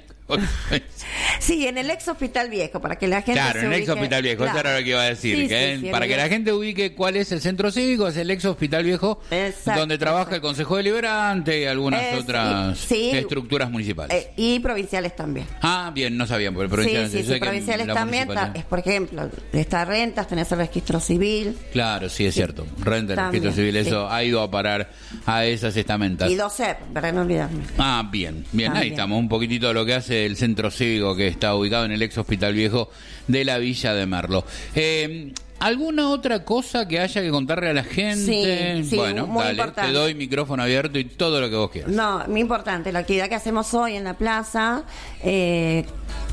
Sí, en el ex hospital viejo, para que la gente Claro, se en el ex ubique. hospital viejo, eso Claro. era lo que iba a decir. Sí, que, sí, sí, para en que el- la gente ubique cuál es el centro cívico, es el ex hospital viejo, Exacto, donde trabaja el Consejo Deliberante y algunas Es- otras sí. estructuras municipales. Eh, y provinciales también. Ah, bien, no sabían, porque provinciales, sí, sí, yo sé sí, que provinciales la también. municipalidad- ta- es, por ejemplo, de estas rentas, tenés el registro civil. Claro, sí, es cierto. Renta, el También, registro civil, eso sí. ha ido a parar a esas estamentas. Y dos C E P, para no olvidarme. Ah, bien, bien, ahí También. estamos, un poquitito de lo que hace el centro cívico que está ubicado en el ex hospital viejo de la Villa de Merlo. Eh, ¿Alguna otra cosa que haya que contarle a la gente? Sí, sí, bueno, muy dale, importante. te doy micrófono abierto y todo lo que vos quieras. No, muy importante, la actividad que hacemos hoy en la plaza, eh,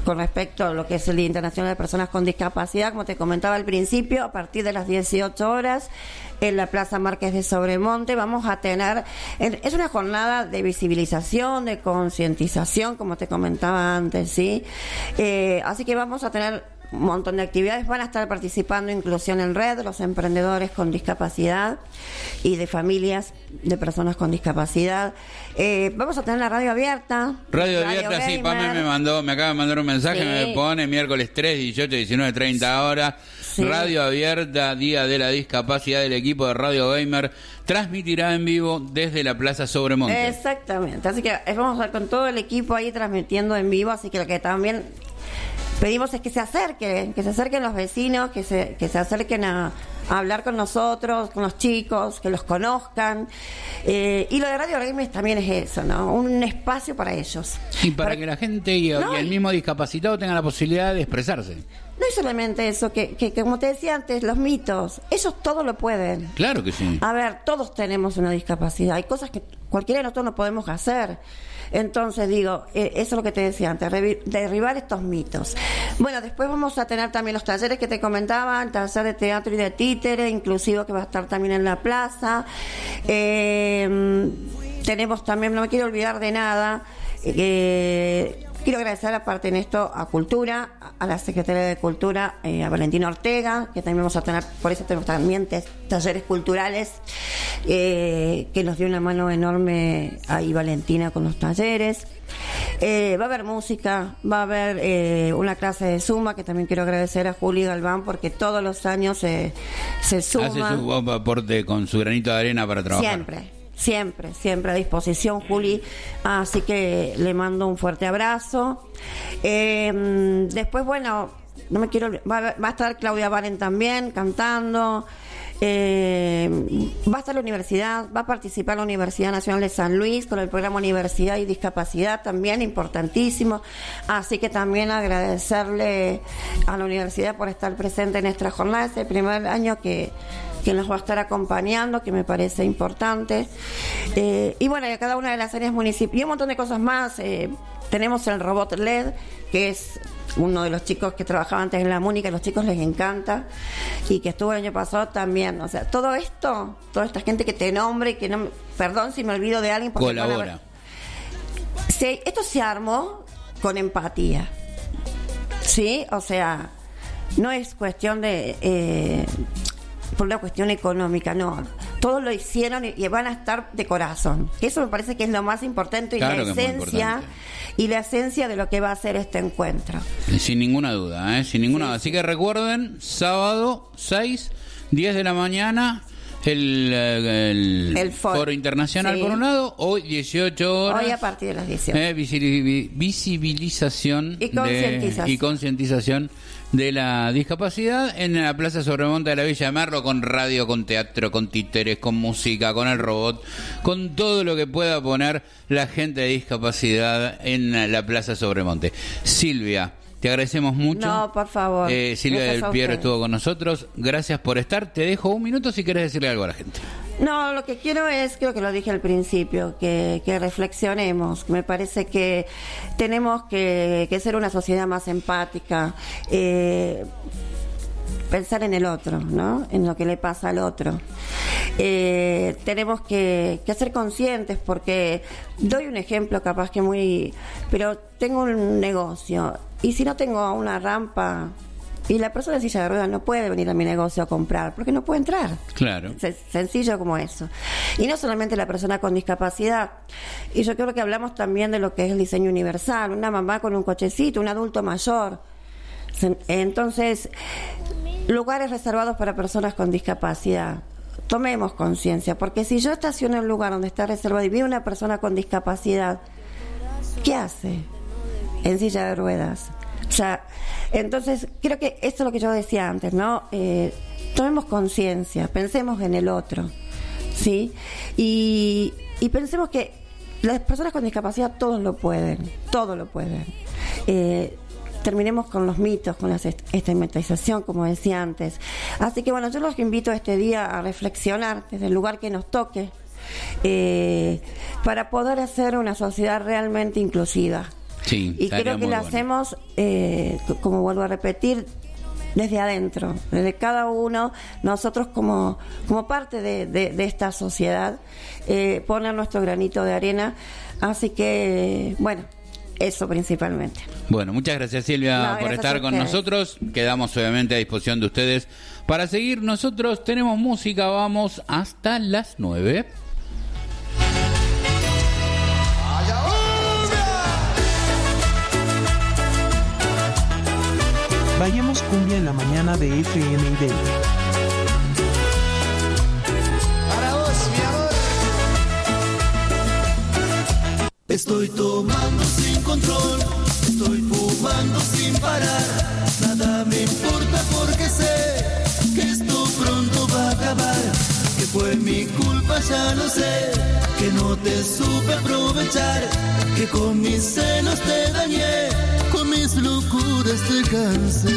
con respecto a lo que es el Día Internacional de Personas con Discapacidad, como te comentaba al principio, a partir de las dieciocho horas en la Plaza Márquez de Sobremonte vamos a tener, es una jornada de visibilización, de concientización, como te comentaba antes, ¿sí? Eh, así que vamos a tener un montón de actividades. Van a estar participando Inclusión en Red, los emprendedores con discapacidad y de familias de personas con discapacidad. Eh, vamos a tener la radio abierta. Radio, radio abierta, Gamer. Sí, Pame me mandó, me acaba de mandar un mensaje, sí. Me pone miércoles tres, dieciocho, diecinueve, treinta horas. Sí. Radio abierta, Día de la Discapacidad, del equipo de Radio Gamer transmitirá en vivo desde la Plaza Sobremonte. Exactamente, así que vamos a estar con todo el equipo ahí transmitiendo en vivo, así que lo que también pedimos es que se acerquen, que se acerquen los vecinos, que se, que se acerquen a, a hablar con nosotros, con los chicos, que los conozcan. Eh, y lo de Radio Games también es eso, ¿no? Un espacio para ellos. Y para, para que la gente y, no, y el mismo discapacitado tengan la posibilidad de expresarse. No es solamente eso, que, que, que como te decía antes, los mitos, ellos todo lo pueden. Claro que sí. A ver, todos tenemos una discapacidad, hay cosas que cualquiera de nosotros no podemos hacer. Entonces digo, eh, eso es lo que te decía antes, revi- derribar estos mitos. Bueno, después vamos a tener también los talleres que te comentaba, el taller de teatro y de títere, inclusivo, que va a estar también en la plaza. Eh, tenemos también, no me quiero olvidar de nada, eh, quiero agradecer aparte en esto a Cultura, a la Secretaría de Cultura, eh, a Valentina Ortega, que también vamos a tener, por eso tenemos también t- talleres culturales, eh, que nos dio una mano enorme ahí Valentina con los talleres. Eh, va a haber música, va a haber eh, una clase de suma, que también quiero agradecer a Juli Galván, porque todos los años eh, se suma. Hace su aporte con su granito de arena para trabajar. Siempre. Siempre, siempre a disposición, Juli. Así que le mando un fuerte abrazo. Eh, después, bueno, no me quiero va, va a estar Claudia Baren también cantando. Eh, va a estar la universidad, va a participar la Universidad Nacional de San Luis con el programa Universidad y Discapacidad, también importantísimo. Así que también agradecerle a la universidad por estar presente en esta jornada. Es el primer año que que nos va a estar acompañando, que me parece importante. Eh, y bueno, y a cada una de las áreas municipales, y un montón de cosas más. Eh, tenemos el robot L E D, que es uno de los chicos que trabajaba antes en la MUNI, que a los chicos les encanta, y que estuvo el año pasado también. O sea, todo esto, toda esta gente que te nombre, y que no, perdón si me olvido de alguien, porque colabora. Se, esto se armó con empatía, ¿sí? O sea, no es cuestión de... Eh, por una cuestión económica, no. Todos lo hicieron y, y van a estar de corazón. Eso me parece que es lo más importante y claro la esencia y la esencia de lo que va a ser este encuentro. Sin ninguna duda, ¿eh? Sin ninguna sí. duda. Así que recuerden, sábado seis, diez de la mañana, el, el, el foro. foro internacional sí. por un lado, hoy dieciocho horas. Hoy a partir de las dieciocho. Eh, visibilización y concientización. De, y concientización de la discapacidad en la Plaza Sobremonte de la Villa de Merlo, con radio, con teatro, con títeres, con música, con el robot, con todo lo que pueda poner la gente de discapacidad en la Plaza Sobremonte. Silvia, te agradecemos mucho. No, por favor. Eh, Silvia Gracias del Piero estuvo con nosotros. Gracias por estar. Te dejo un minuto si querés decirle algo a la gente. No, lo que quiero es, creo que lo dije al principio, que, que reflexionemos. Me parece que tenemos que, que ser una sociedad más empática, eh, pensar en el otro, ¿no? En lo que le pasa al otro. Eh, tenemos que, que ser conscientes, porque doy un ejemplo capaz que muy... Pero tengo un negocio, y si no tengo una rampa... Y la persona en silla de ruedas no puede venir a mi negocio a comprar, porque no puede entrar. Claro. C- sencillo como eso. Y no solamente la persona con discapacidad. Y yo creo que hablamos también de lo que es el diseño universal. Una mamá con un cochecito, un adulto mayor. Entonces, lugares reservados para personas con discapacidad. Tomemos conciencia, porque si yo estaciono en un lugar donde está reservado y vive una persona con discapacidad, ¿qué hace? En silla de ruedas. O sea, entonces creo que esto es lo que yo decía antes, ¿no? Eh, tomemos conciencia, pensemos en el otro, ¿sí? Y, y pensemos que las personas con discapacidad todos lo pueden, todos lo pueden. Eh, terminemos con los mitos, con la estigmatización, como decía antes. Así que bueno, yo los invito este día a reflexionar desde el lugar que nos toque, eh, para poder hacer una sociedad realmente inclusiva. Sí, Y estaría creo que muy lo bueno. hacemos, eh, c- como vuelvo a repetir, desde adentro, desde cada uno, nosotros como, como parte de, de, de esta sociedad, eh, poner nuestro granito de arena. Así que, bueno, eso principalmente. Bueno, muchas gracias Silvia No, por gracias estar a con ustedes. nosotros. Quedamos obviamente a disposición de ustedes para seguir. Nosotros tenemos música, vamos hasta las nueve. Vayamos cumbia en la mañana de F M Identia. Para vos, mi amor. Estoy tomando sin control, estoy fumando sin parar. Nada me importa porque sé que esto pronto va a acabar. Que fue mi culpa, ya lo sé. Que no te supe aprovechar. Que con mis senos te dañé. Con mis locuras te cansé.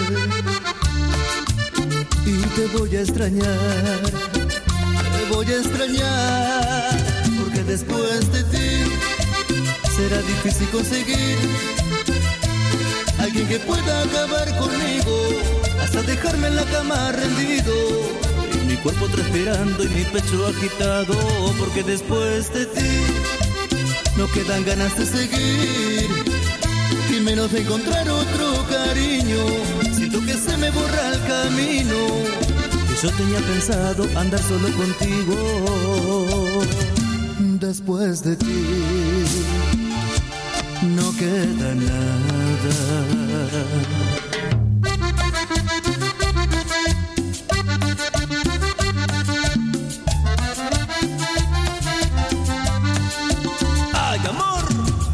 Y te voy a extrañar. Te voy a extrañar. Porque después de ti será difícil conseguir alguien que pueda acabar conmigo, hasta dejarme en la cama rendido, y mi cuerpo transpirando y mi pecho agitado, porque después de ti no quedan ganas de seguir, y menos de encontrar otro cariño. Siento que se me borra el camino, que yo tenía pensado andar solo contigo. Después de ti no queda nada. ¡Ay, amor!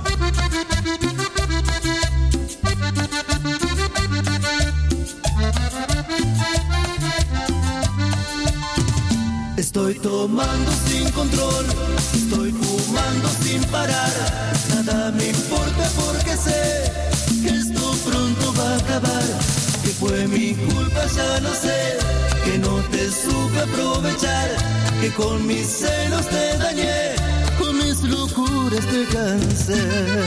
Estoy tomando sin control, estoy fumando sin parar. Nada me importa porque sé que esto pronto va a acabar. Que fue mi culpa, ya lo sé. Que no te supe aprovechar. Que con mis celos te dañé. Con mis locuras te cansé.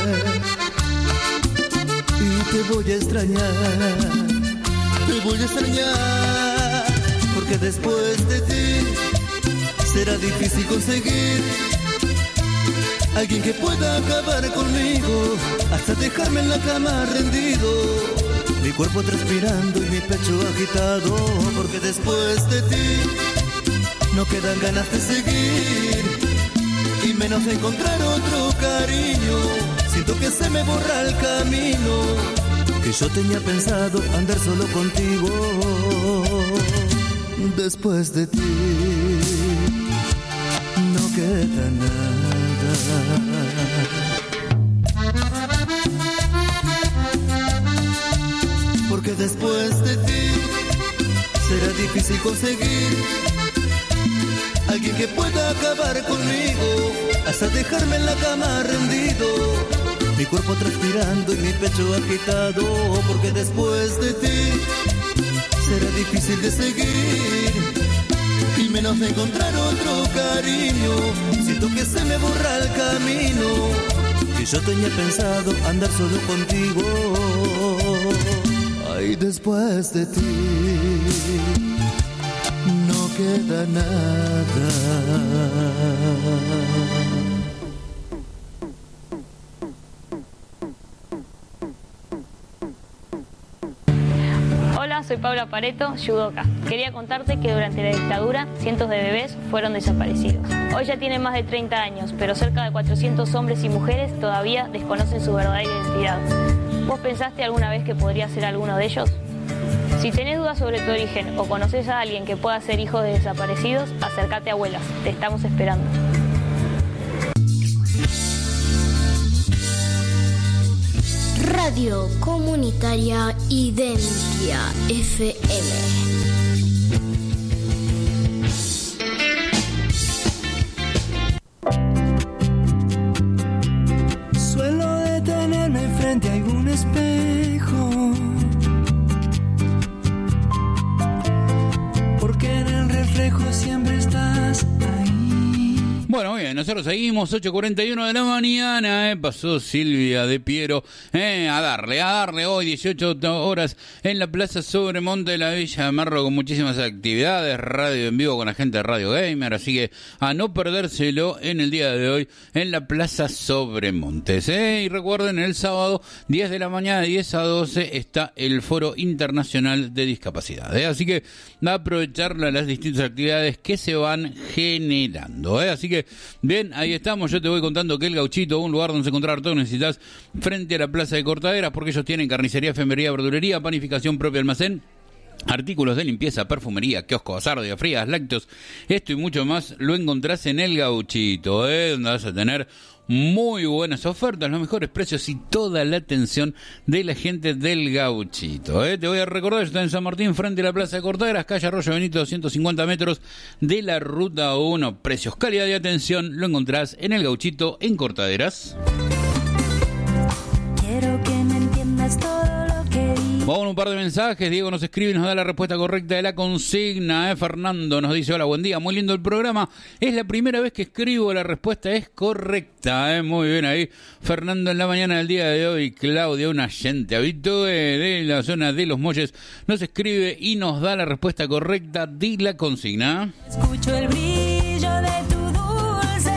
Y te voy a extrañar. Te voy a extrañar. Porque después de ti será difícil conseguir alguien que pueda acabar conmigo, hasta dejarme en la cama rendido, mi cuerpo transpirando y mi pecho agitado, porque después de ti no quedan ganas de seguir, y menos de encontrar otro cariño. Siento que se me borra el camino, que yo tenía pensado andar solo contigo. Después de ti no queda nada. Porque después de ti será difícil conseguir alguien que pueda acabar conmigo, hasta dejarme en la cama rendido, mi cuerpo transpirando y mi pecho agitado. Porque después de ti será difícil de seguir, y menos de encontrar otro cariño. Siento que se me borra el camino, que yo tenía pensado andar solo contigo. Ay, después de ti no queda nada. Hola, soy Paula Pareto, judoka. Quería contarte que durante la dictadura cientos de bebés fueron desaparecidos. Hoy ya tienen más de treinta años, pero cerca de cuatrocientos hombres y mujeres todavía desconocen su verdadera identidad. ¿Vos pensaste alguna vez que podría ser alguno de ellos? Si tenés dudas sobre tu origen o conoces a alguien que pueda ser hijo de desaparecidos, acércate a Abuelas, te estamos esperando. Radio Comunitaria Identia F M. Suelo detenerme frente a algún espejo, porque en el reflejo siempre estás ahí. Bueno, muy bien, bien, nosotros seguimos, ocho cuarenta y uno de la mañana, eh, pasó Silvia de Piero, eh, a darle, a darle hoy dieciocho horas en la Plaza Sobremonte de la Villa de Merlo con muchísimas actividades, radio en vivo con la gente de Radio Gamer, así que a no perdérselo en el día de hoy en la Plaza Sobremontes, eh, y recuerden, el sábado diez de la mañana, diez a doce, está el Foro Internacional de Discapacidad, eh, así que va a aprovechar las distintas actividades que se van generando, ¿eh? Así que, bien, ahí estamos. Yo te voy contando que el Gauchito, un lugar donde encontrar todo lo que necesitas frente a la Plaza de Cortaderas, porque ellos tienen carnicería, efemería, verdulería, panificación, propio almacén, artículos de limpieza, perfumería, kiosco, bazar, días frías, lácteos, esto y mucho más lo encontrás en el Gauchito, ¿eh? Donde vas a tener muy buenas ofertas, los mejores precios y toda la atención de la gente del Gauchito, ¿eh? Te voy a recordar, está en San Martín, frente a la Plaza de Cortaderas, calle Arroyo Benito, doscientos cincuenta metros de la Ruta uno. Precios, calidad y atención lo encontrás en el Gauchito, en Cortaderas. Quiero que me entiendas todo lo que digo. Vamos a un par de mensajes. Diego nos escribe y nos da la respuesta correcta de la consigna. ¿eh? Fernando nos dice: hola, buen día, muy lindo el programa. Es la primera vez que escribo, la respuesta es correcta. ¿eh? Muy bien ahí. Fernando, en la mañana del día de hoy, Claudia, una gente habitué de la zona de Los Molles, nos escribe y nos da la respuesta correcta de la consigna. Escucho el brillo de tu dulce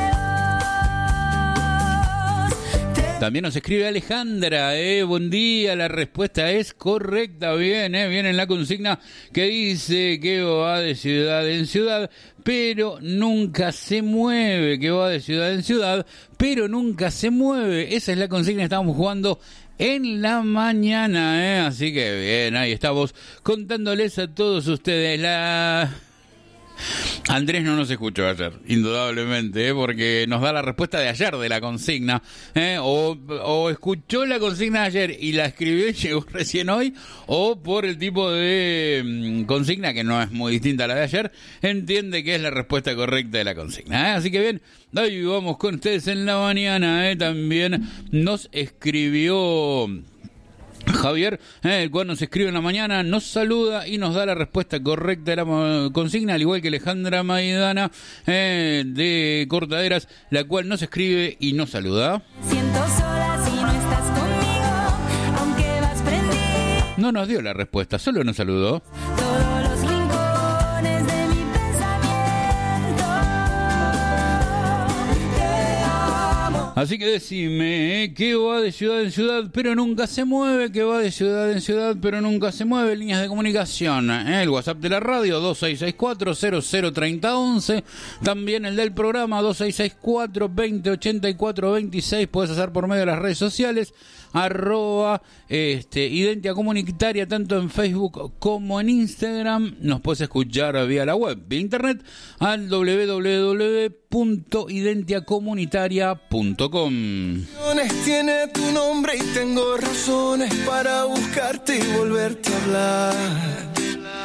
voz. También nos escribe Alejandra, eh, buen día, la respuesta es correcta, bien, eh, bien en la consigna que dice que va de ciudad en ciudad, pero nunca se mueve, que va de ciudad en ciudad, pero nunca se mueve, esa es la consigna que estamos jugando en la mañana, eh, así que bien, ahí estamos contándoles a todos ustedes la... Andrés no nos escuchó ayer, indudablemente, ¿eh? Porque nos da la respuesta de ayer de la consigna, ¿eh? o, o escuchó la consigna de ayer y la escribió y llegó recién hoy, o por el tipo de mm, consigna, que no es muy distinta a la de ayer, entiende que es la respuesta correcta de la consigna, ¿eh? Así que bien, ahí vamos con ustedes en la mañana, ¿eh? También nos escribió Javier, eh, el cual nos escribe en la mañana, nos saluda y nos da la respuesta correcta de la consigna, al igual que Alejandra Maidana, eh, de Cortaderas, la cual nos escribe y nos saluda. Siento sola si no estás conmigo, aunque vas prendido. No nos dio la respuesta, solo nos saludó. Todos los rincones de mi pensamiento. Te amo. Así que decime, ¿eh? que va de ciudad en ciudad, pero nunca se mueve, que va de ciudad en ciudad, pero nunca se mueve. Líneas de comunicación, ¿eh? El WhatsApp de la radio, dos seis seis cuatro, cero cero tres cero uno uno. También el del programa, dos seis seis cuatro, veinte ochenta y cuatro veintiséis. Puedes hacer por medio de las redes sociales, arroba este, Identia Comunitaria, tanto en Facebook como en Instagram. Nos puedes escuchar vía la web, vía internet, al doble u doble u doble u punto identia comunitaria punto com. Tiene tu nombre y tengo razones para buscarte y volverte a hablar.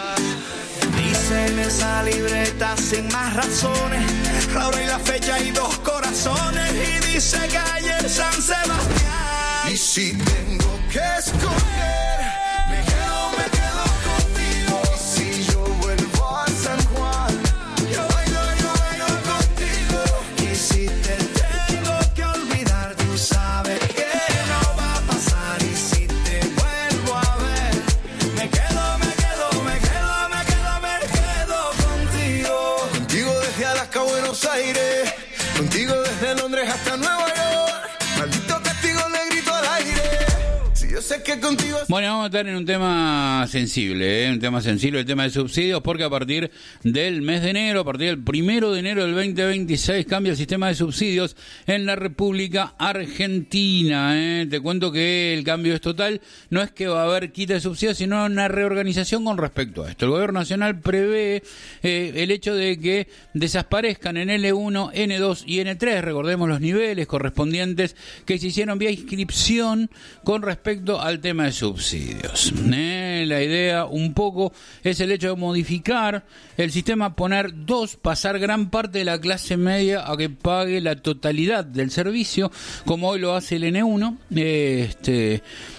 Dice en esa libreta sin más razones, la hora y la fecha y dos corazones, y dice calle San Sebastián. Y si tengo que escoger, me quedo, me quedo contigo. Y si yo vuelvo a San Juan, yo bailo, yo bailo contigo. Y si te tengo que olvidar, tú sabes que no va a pasar. Y si te vuelvo a ver, me quedo, me quedo, me quedo, me quedo, me quedo contigo. Contigo desde Alaska a Buenos Aires, contigo desde Londres hasta Nueva York. Maldito castigo le grito al aire. Si yo sé que contigo... Bueno, vamos a estar en un tema sensible, ¿eh? un tema sensible, el tema de subsidios, porque a partir del mes de enero, a partir del primero de enero del veinte veintiséis, cambia el sistema de subsidios en la República Argentina. ¿eh? Te cuento que el cambio es total, no es que va a haber quita de subsidios, sino una reorganización con respecto a esto. El Gobierno Nacional prevé eh, el hecho de que desaparezcan en L uno, N dos y N tres, recordemos los niveles correspondientes que se hicieron vía inscripción con respecto al tema de subsidios. Eh, la idea un poco es el hecho de modificar el sistema, poner dos, pasar gran parte de la clase media a que pague la totalidad del servicio, como hoy lo hace el N uno, eh, este,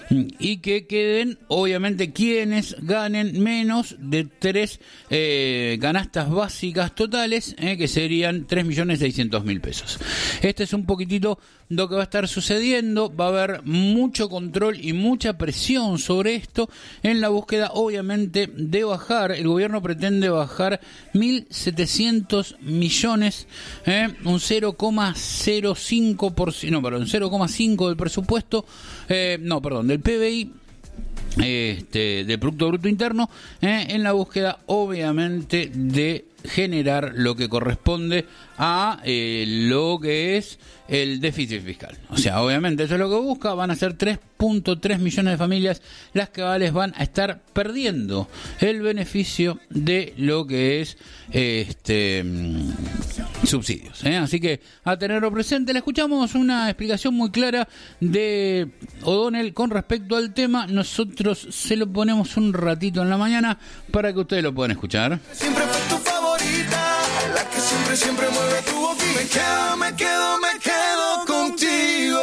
y que queden, obviamente, quienes ganen menos de tres eh, canastas básicas totales, eh, que serían tres millones seiscientos mil pesos. Este es un poquitito lo que va a estar sucediendo. Va a haber mucho control y mucha presión sobre esto en la búsqueda, obviamente, de bajar. El gobierno pretende bajar mil setecientos millones, eh, un cero coma cero cinco por ciento, no, perdón, cero coma cinco del presupuesto, eh, no, perdón, del P B I, este, del Producto Bruto Interno, eh, en la búsqueda, obviamente, de generar lo que corresponde a eh, lo que es el déficit fiscal. O sea, obviamente eso es lo que busca. Van a ser tres punto tres millones de familias las que van a estar perdiendo el beneficio de lo que es este subsidios, ¿eh? Así que a tenerlo presente. Le escuchamos una explicación muy clara de O'Donnell con respecto al tema. Nosotros se lo ponemos un ratito en la mañana para que ustedes lo puedan escuchar. Siempre fue tu favorita, la que siempre, siempre mueve tu boquita. Me quedo, me quedo, me quedo contigo.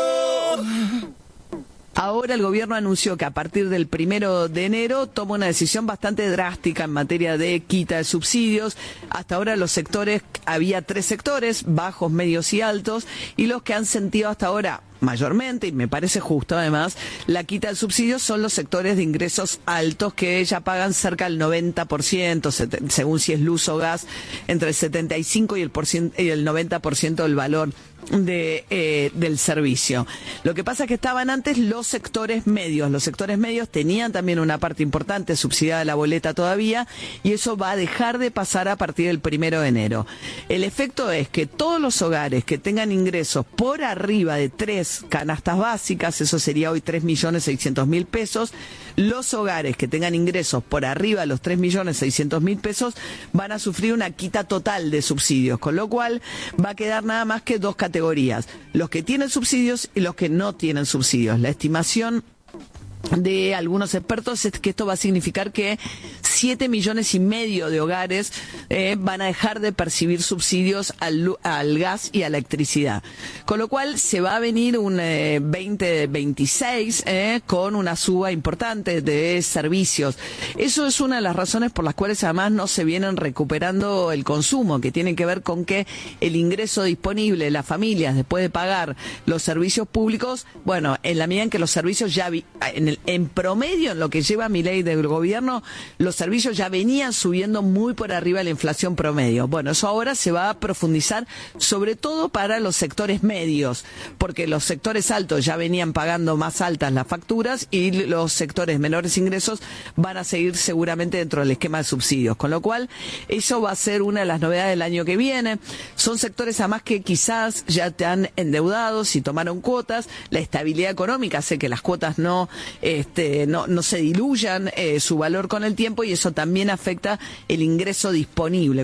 Ahora el gobierno anunció que a partir del primero de enero toma una decisión bastante drástica en materia de quita de subsidios. Hasta ahora los sectores, había tres sectores, bajos, medios y altos, y los que han sentido hasta ahora mayormente, y me parece justo además, la quita de subsidios son los sectores de ingresos altos que ya pagan cerca del noventa por ciento, según si es luz o gas, entre el setenta y cinco y el, por ciento, y el noventa por ciento del valor de eh, del servicio. Lo que pasa es que estaban antes los sectores medios. Los sectores medios tenían también una parte importante subsidiada de la boleta todavía, y eso va a dejar de pasar a partir del primero de enero. El efecto es que todos los hogares que tengan ingresos por arriba de tres canastas básicas, eso sería hoy tres millones seiscientos mil pesos, los hogares que tengan ingresos por arriba de los tres millones seiscientos mil pesos van a sufrir una quita total de subsidios, con lo cual va a quedar nada más que dos categorías: los que tienen subsidios y los que no tienen subsidios. La estimación de algunos expertos es que esto va a significar que siete millones y medio de hogares eh, van a dejar de percibir subsidios al, al gas y a la electricidad, con lo cual se va a venir un eh, veinte veintiséis eh, con una suba importante de servicios. Eso es una de las razones por las cuales además no se vienen recuperando el consumo, que tiene que ver con que el ingreso disponible de las familias después de pagar los servicios públicos, bueno, en la medida en que los servicios ya vi, en el En promedio, en lo que lleva mi ley del gobierno, los servicios ya venían subiendo muy por arriba de la inflación promedio. Bueno, eso ahora se va a profundizar, sobre todo para los sectores medios, porque los sectores altos ya venían pagando más altas las facturas y los sectores menores ingresos van a seguir seguramente dentro del esquema de subsidios. Con lo cual, eso va a ser una de las novedades del año que viene. Son sectores además que quizás ya están endeudados y tomaron cuotas. La estabilidad económica hace que las cuotas no... Este, no, no se diluyan eh, su valor con el tiempo, y eso también afecta el ingreso disponible.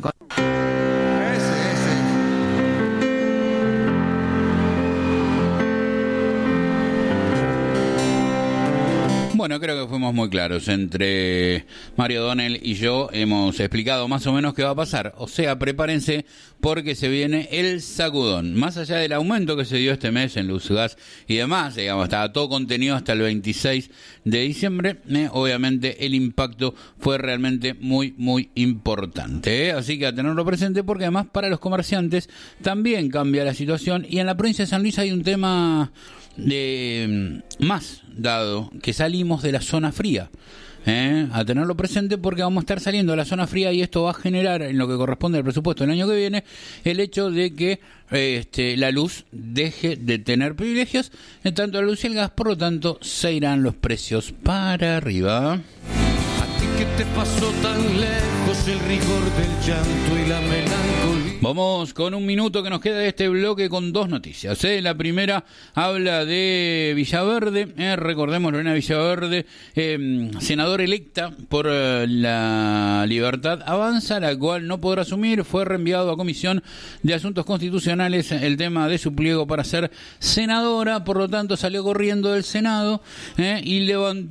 Bueno, creo que fuimos muy claros. Entre Mario O'Donnell y yo hemos explicado más o menos qué va a pasar. O sea, prepárense porque se viene el sacudón. Más allá del aumento que se dio este mes en luz, gas y demás, digamos, estaba todo contenido hasta el veintiséis de diciembre. Eh, obviamente el impacto fue realmente muy, muy importante. Eh. Así que a tenerlo presente, porque además para los comerciantes también cambia la situación. Y en la provincia de San Luis hay un tema de más, dado que salimos de la zona fría. ¿Eh? A tenerlo presente porque vamos a estar saliendo de la zona fría, y esto va a generar, en lo que corresponde al presupuesto del año que viene, el hecho de que eh, este, la luz deje de tener privilegios, en tanto la luz y el gas, por lo tanto se irán los precios para arriba. ¿Qué te pasó tan lejos el rigor del llanto y la melancolía? Vamos con un minuto que nos queda de este bloque con dos noticias. ¿eh? La primera habla de Villaverde. ¿eh? Recordemos, Lorena Villaverde, eh, senadora electa por eh, la Libertad Avanza, la cual no podrá asumir. Fue reenviado a Comisión de Asuntos Constitucionales el tema de su pliego para ser senadora. Por lo tanto, salió corriendo del Senado ¿eh? y levantó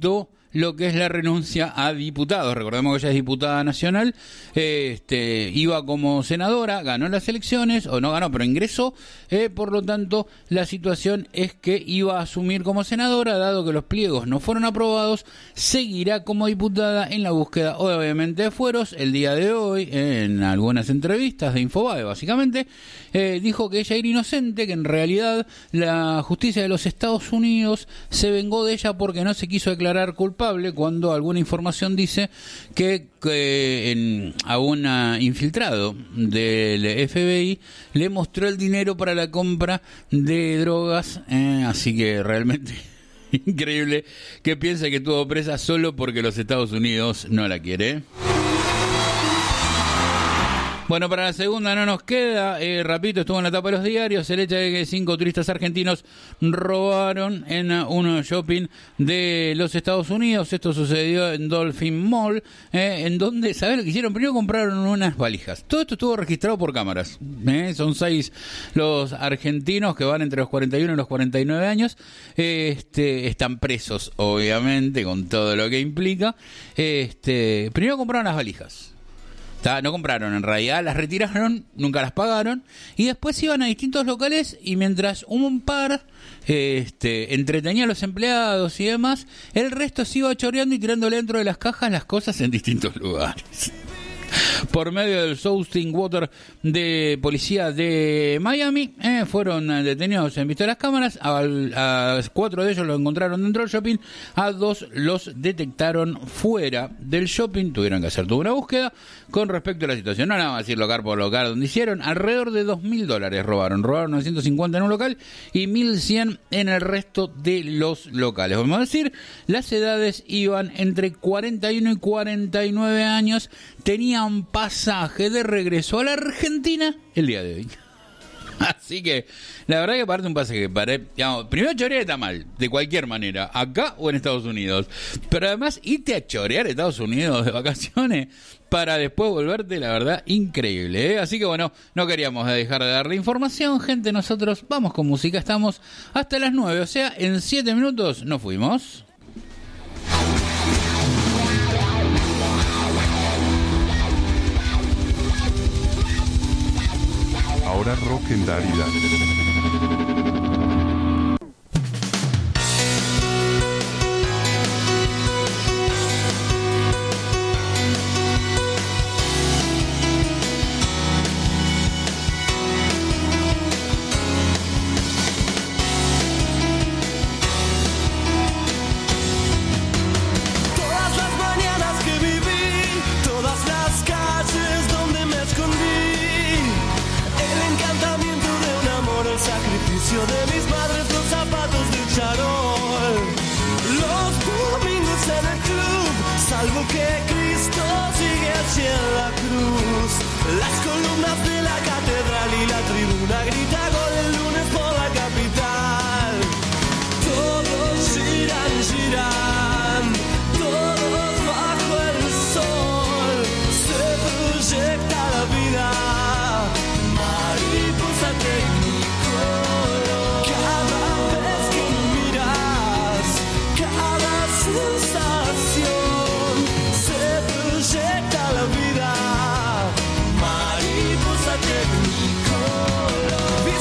lo que es la renuncia a diputados. Recordemos que ella es diputada nacional, eh, este, iba como senadora, ganó las elecciones, o no ganó, pero ingresó, eh, por lo tanto, la situación es que iba a asumir como senadora, dado que los pliegos no fueron aprobados, seguirá como diputada en la búsqueda, obviamente, de fueros. El día de hoy, eh, en algunas entrevistas de Infobae, básicamente, eh, dijo que ella era inocente, que en realidad la justicia de los Estados Unidos se vengó de ella porque no se quiso declarar culpable, cuando alguna información dice que, que en, a un infiltrado del F B I le mostró el dinero para la compra de drogas, eh, así que realmente increíble que piense que estuvo presa solo porque los Estados Unidos no la quiere. Bueno, para la segunda no nos queda, eh, rapidito, estuvo en la tapa de los diarios, el hecho de que cinco turistas argentinos robaron en un shopping de los Estados Unidos. Esto sucedió en Dolphin Mall, eh, en donde, ¿sabés lo que hicieron? Primero compraron unas valijas. Todo esto estuvo registrado por cámaras. Eh, son seis los argentinos que van entre los cuarenta y uno y los cuarenta y nueve años. Eh, este, están presos, obviamente, con todo lo que implica. Este, primero compraron las valijas. No compraron, en realidad las retiraron, nunca las pagaron, y después iban a distintos locales, y mientras un par este, entretenía a los empleados y demás, el resto se iba choreando y tirándole dentro de las cajas las cosas en distintos lugares. Por medio del Southern Water de policía de Miami, eh, fueron detenidos en vista de las cámaras. A, a cuatro de ellos los encontraron dentro del shopping, a dos los detectaron fuera del shopping. Tuvieron que hacer toda una búsqueda con respecto a la situación. No nada más decir local por local, donde hicieron alrededor de dos mil dólares robaron. Robaron novecientos cincuenta en un local y mil cien en el resto de los locales. Vamos a decir, las edades iban entre cuarenta y uno y cuarenta y nueve años. Tenían pasaje de regreso a la Argentina el día de hoy. Así que, la verdad que aparte un pasaje para, digamos, primero chorear está mal, de cualquier manera, acá o en Estados Unidos. Pero además, irte a chorear a Estados Unidos de vacaciones para después volverte, la verdad, increíble, ¿eh? Así que bueno, no queríamos dejar de darle información, gente. Nosotros vamos con música, estamos hasta las nueve, o sea, en siete minutos nos fuimos. Ahora rock en Daridad. Todas las mañanas que viví, todas las calles donde me escondí, el encantamiento de un amor, el sacrificio de mis madres, los zapatos de charol, los domingos en el club, salvo que Cristo sigue allí en la cruz, las columnas de la catedral y la tribuna grita gol el lunes por la capital. Todos giran, giran, todos bajo el sol, se proyecta la vida, mariposa tecnicolor. Cada vez que me miras, cada sensación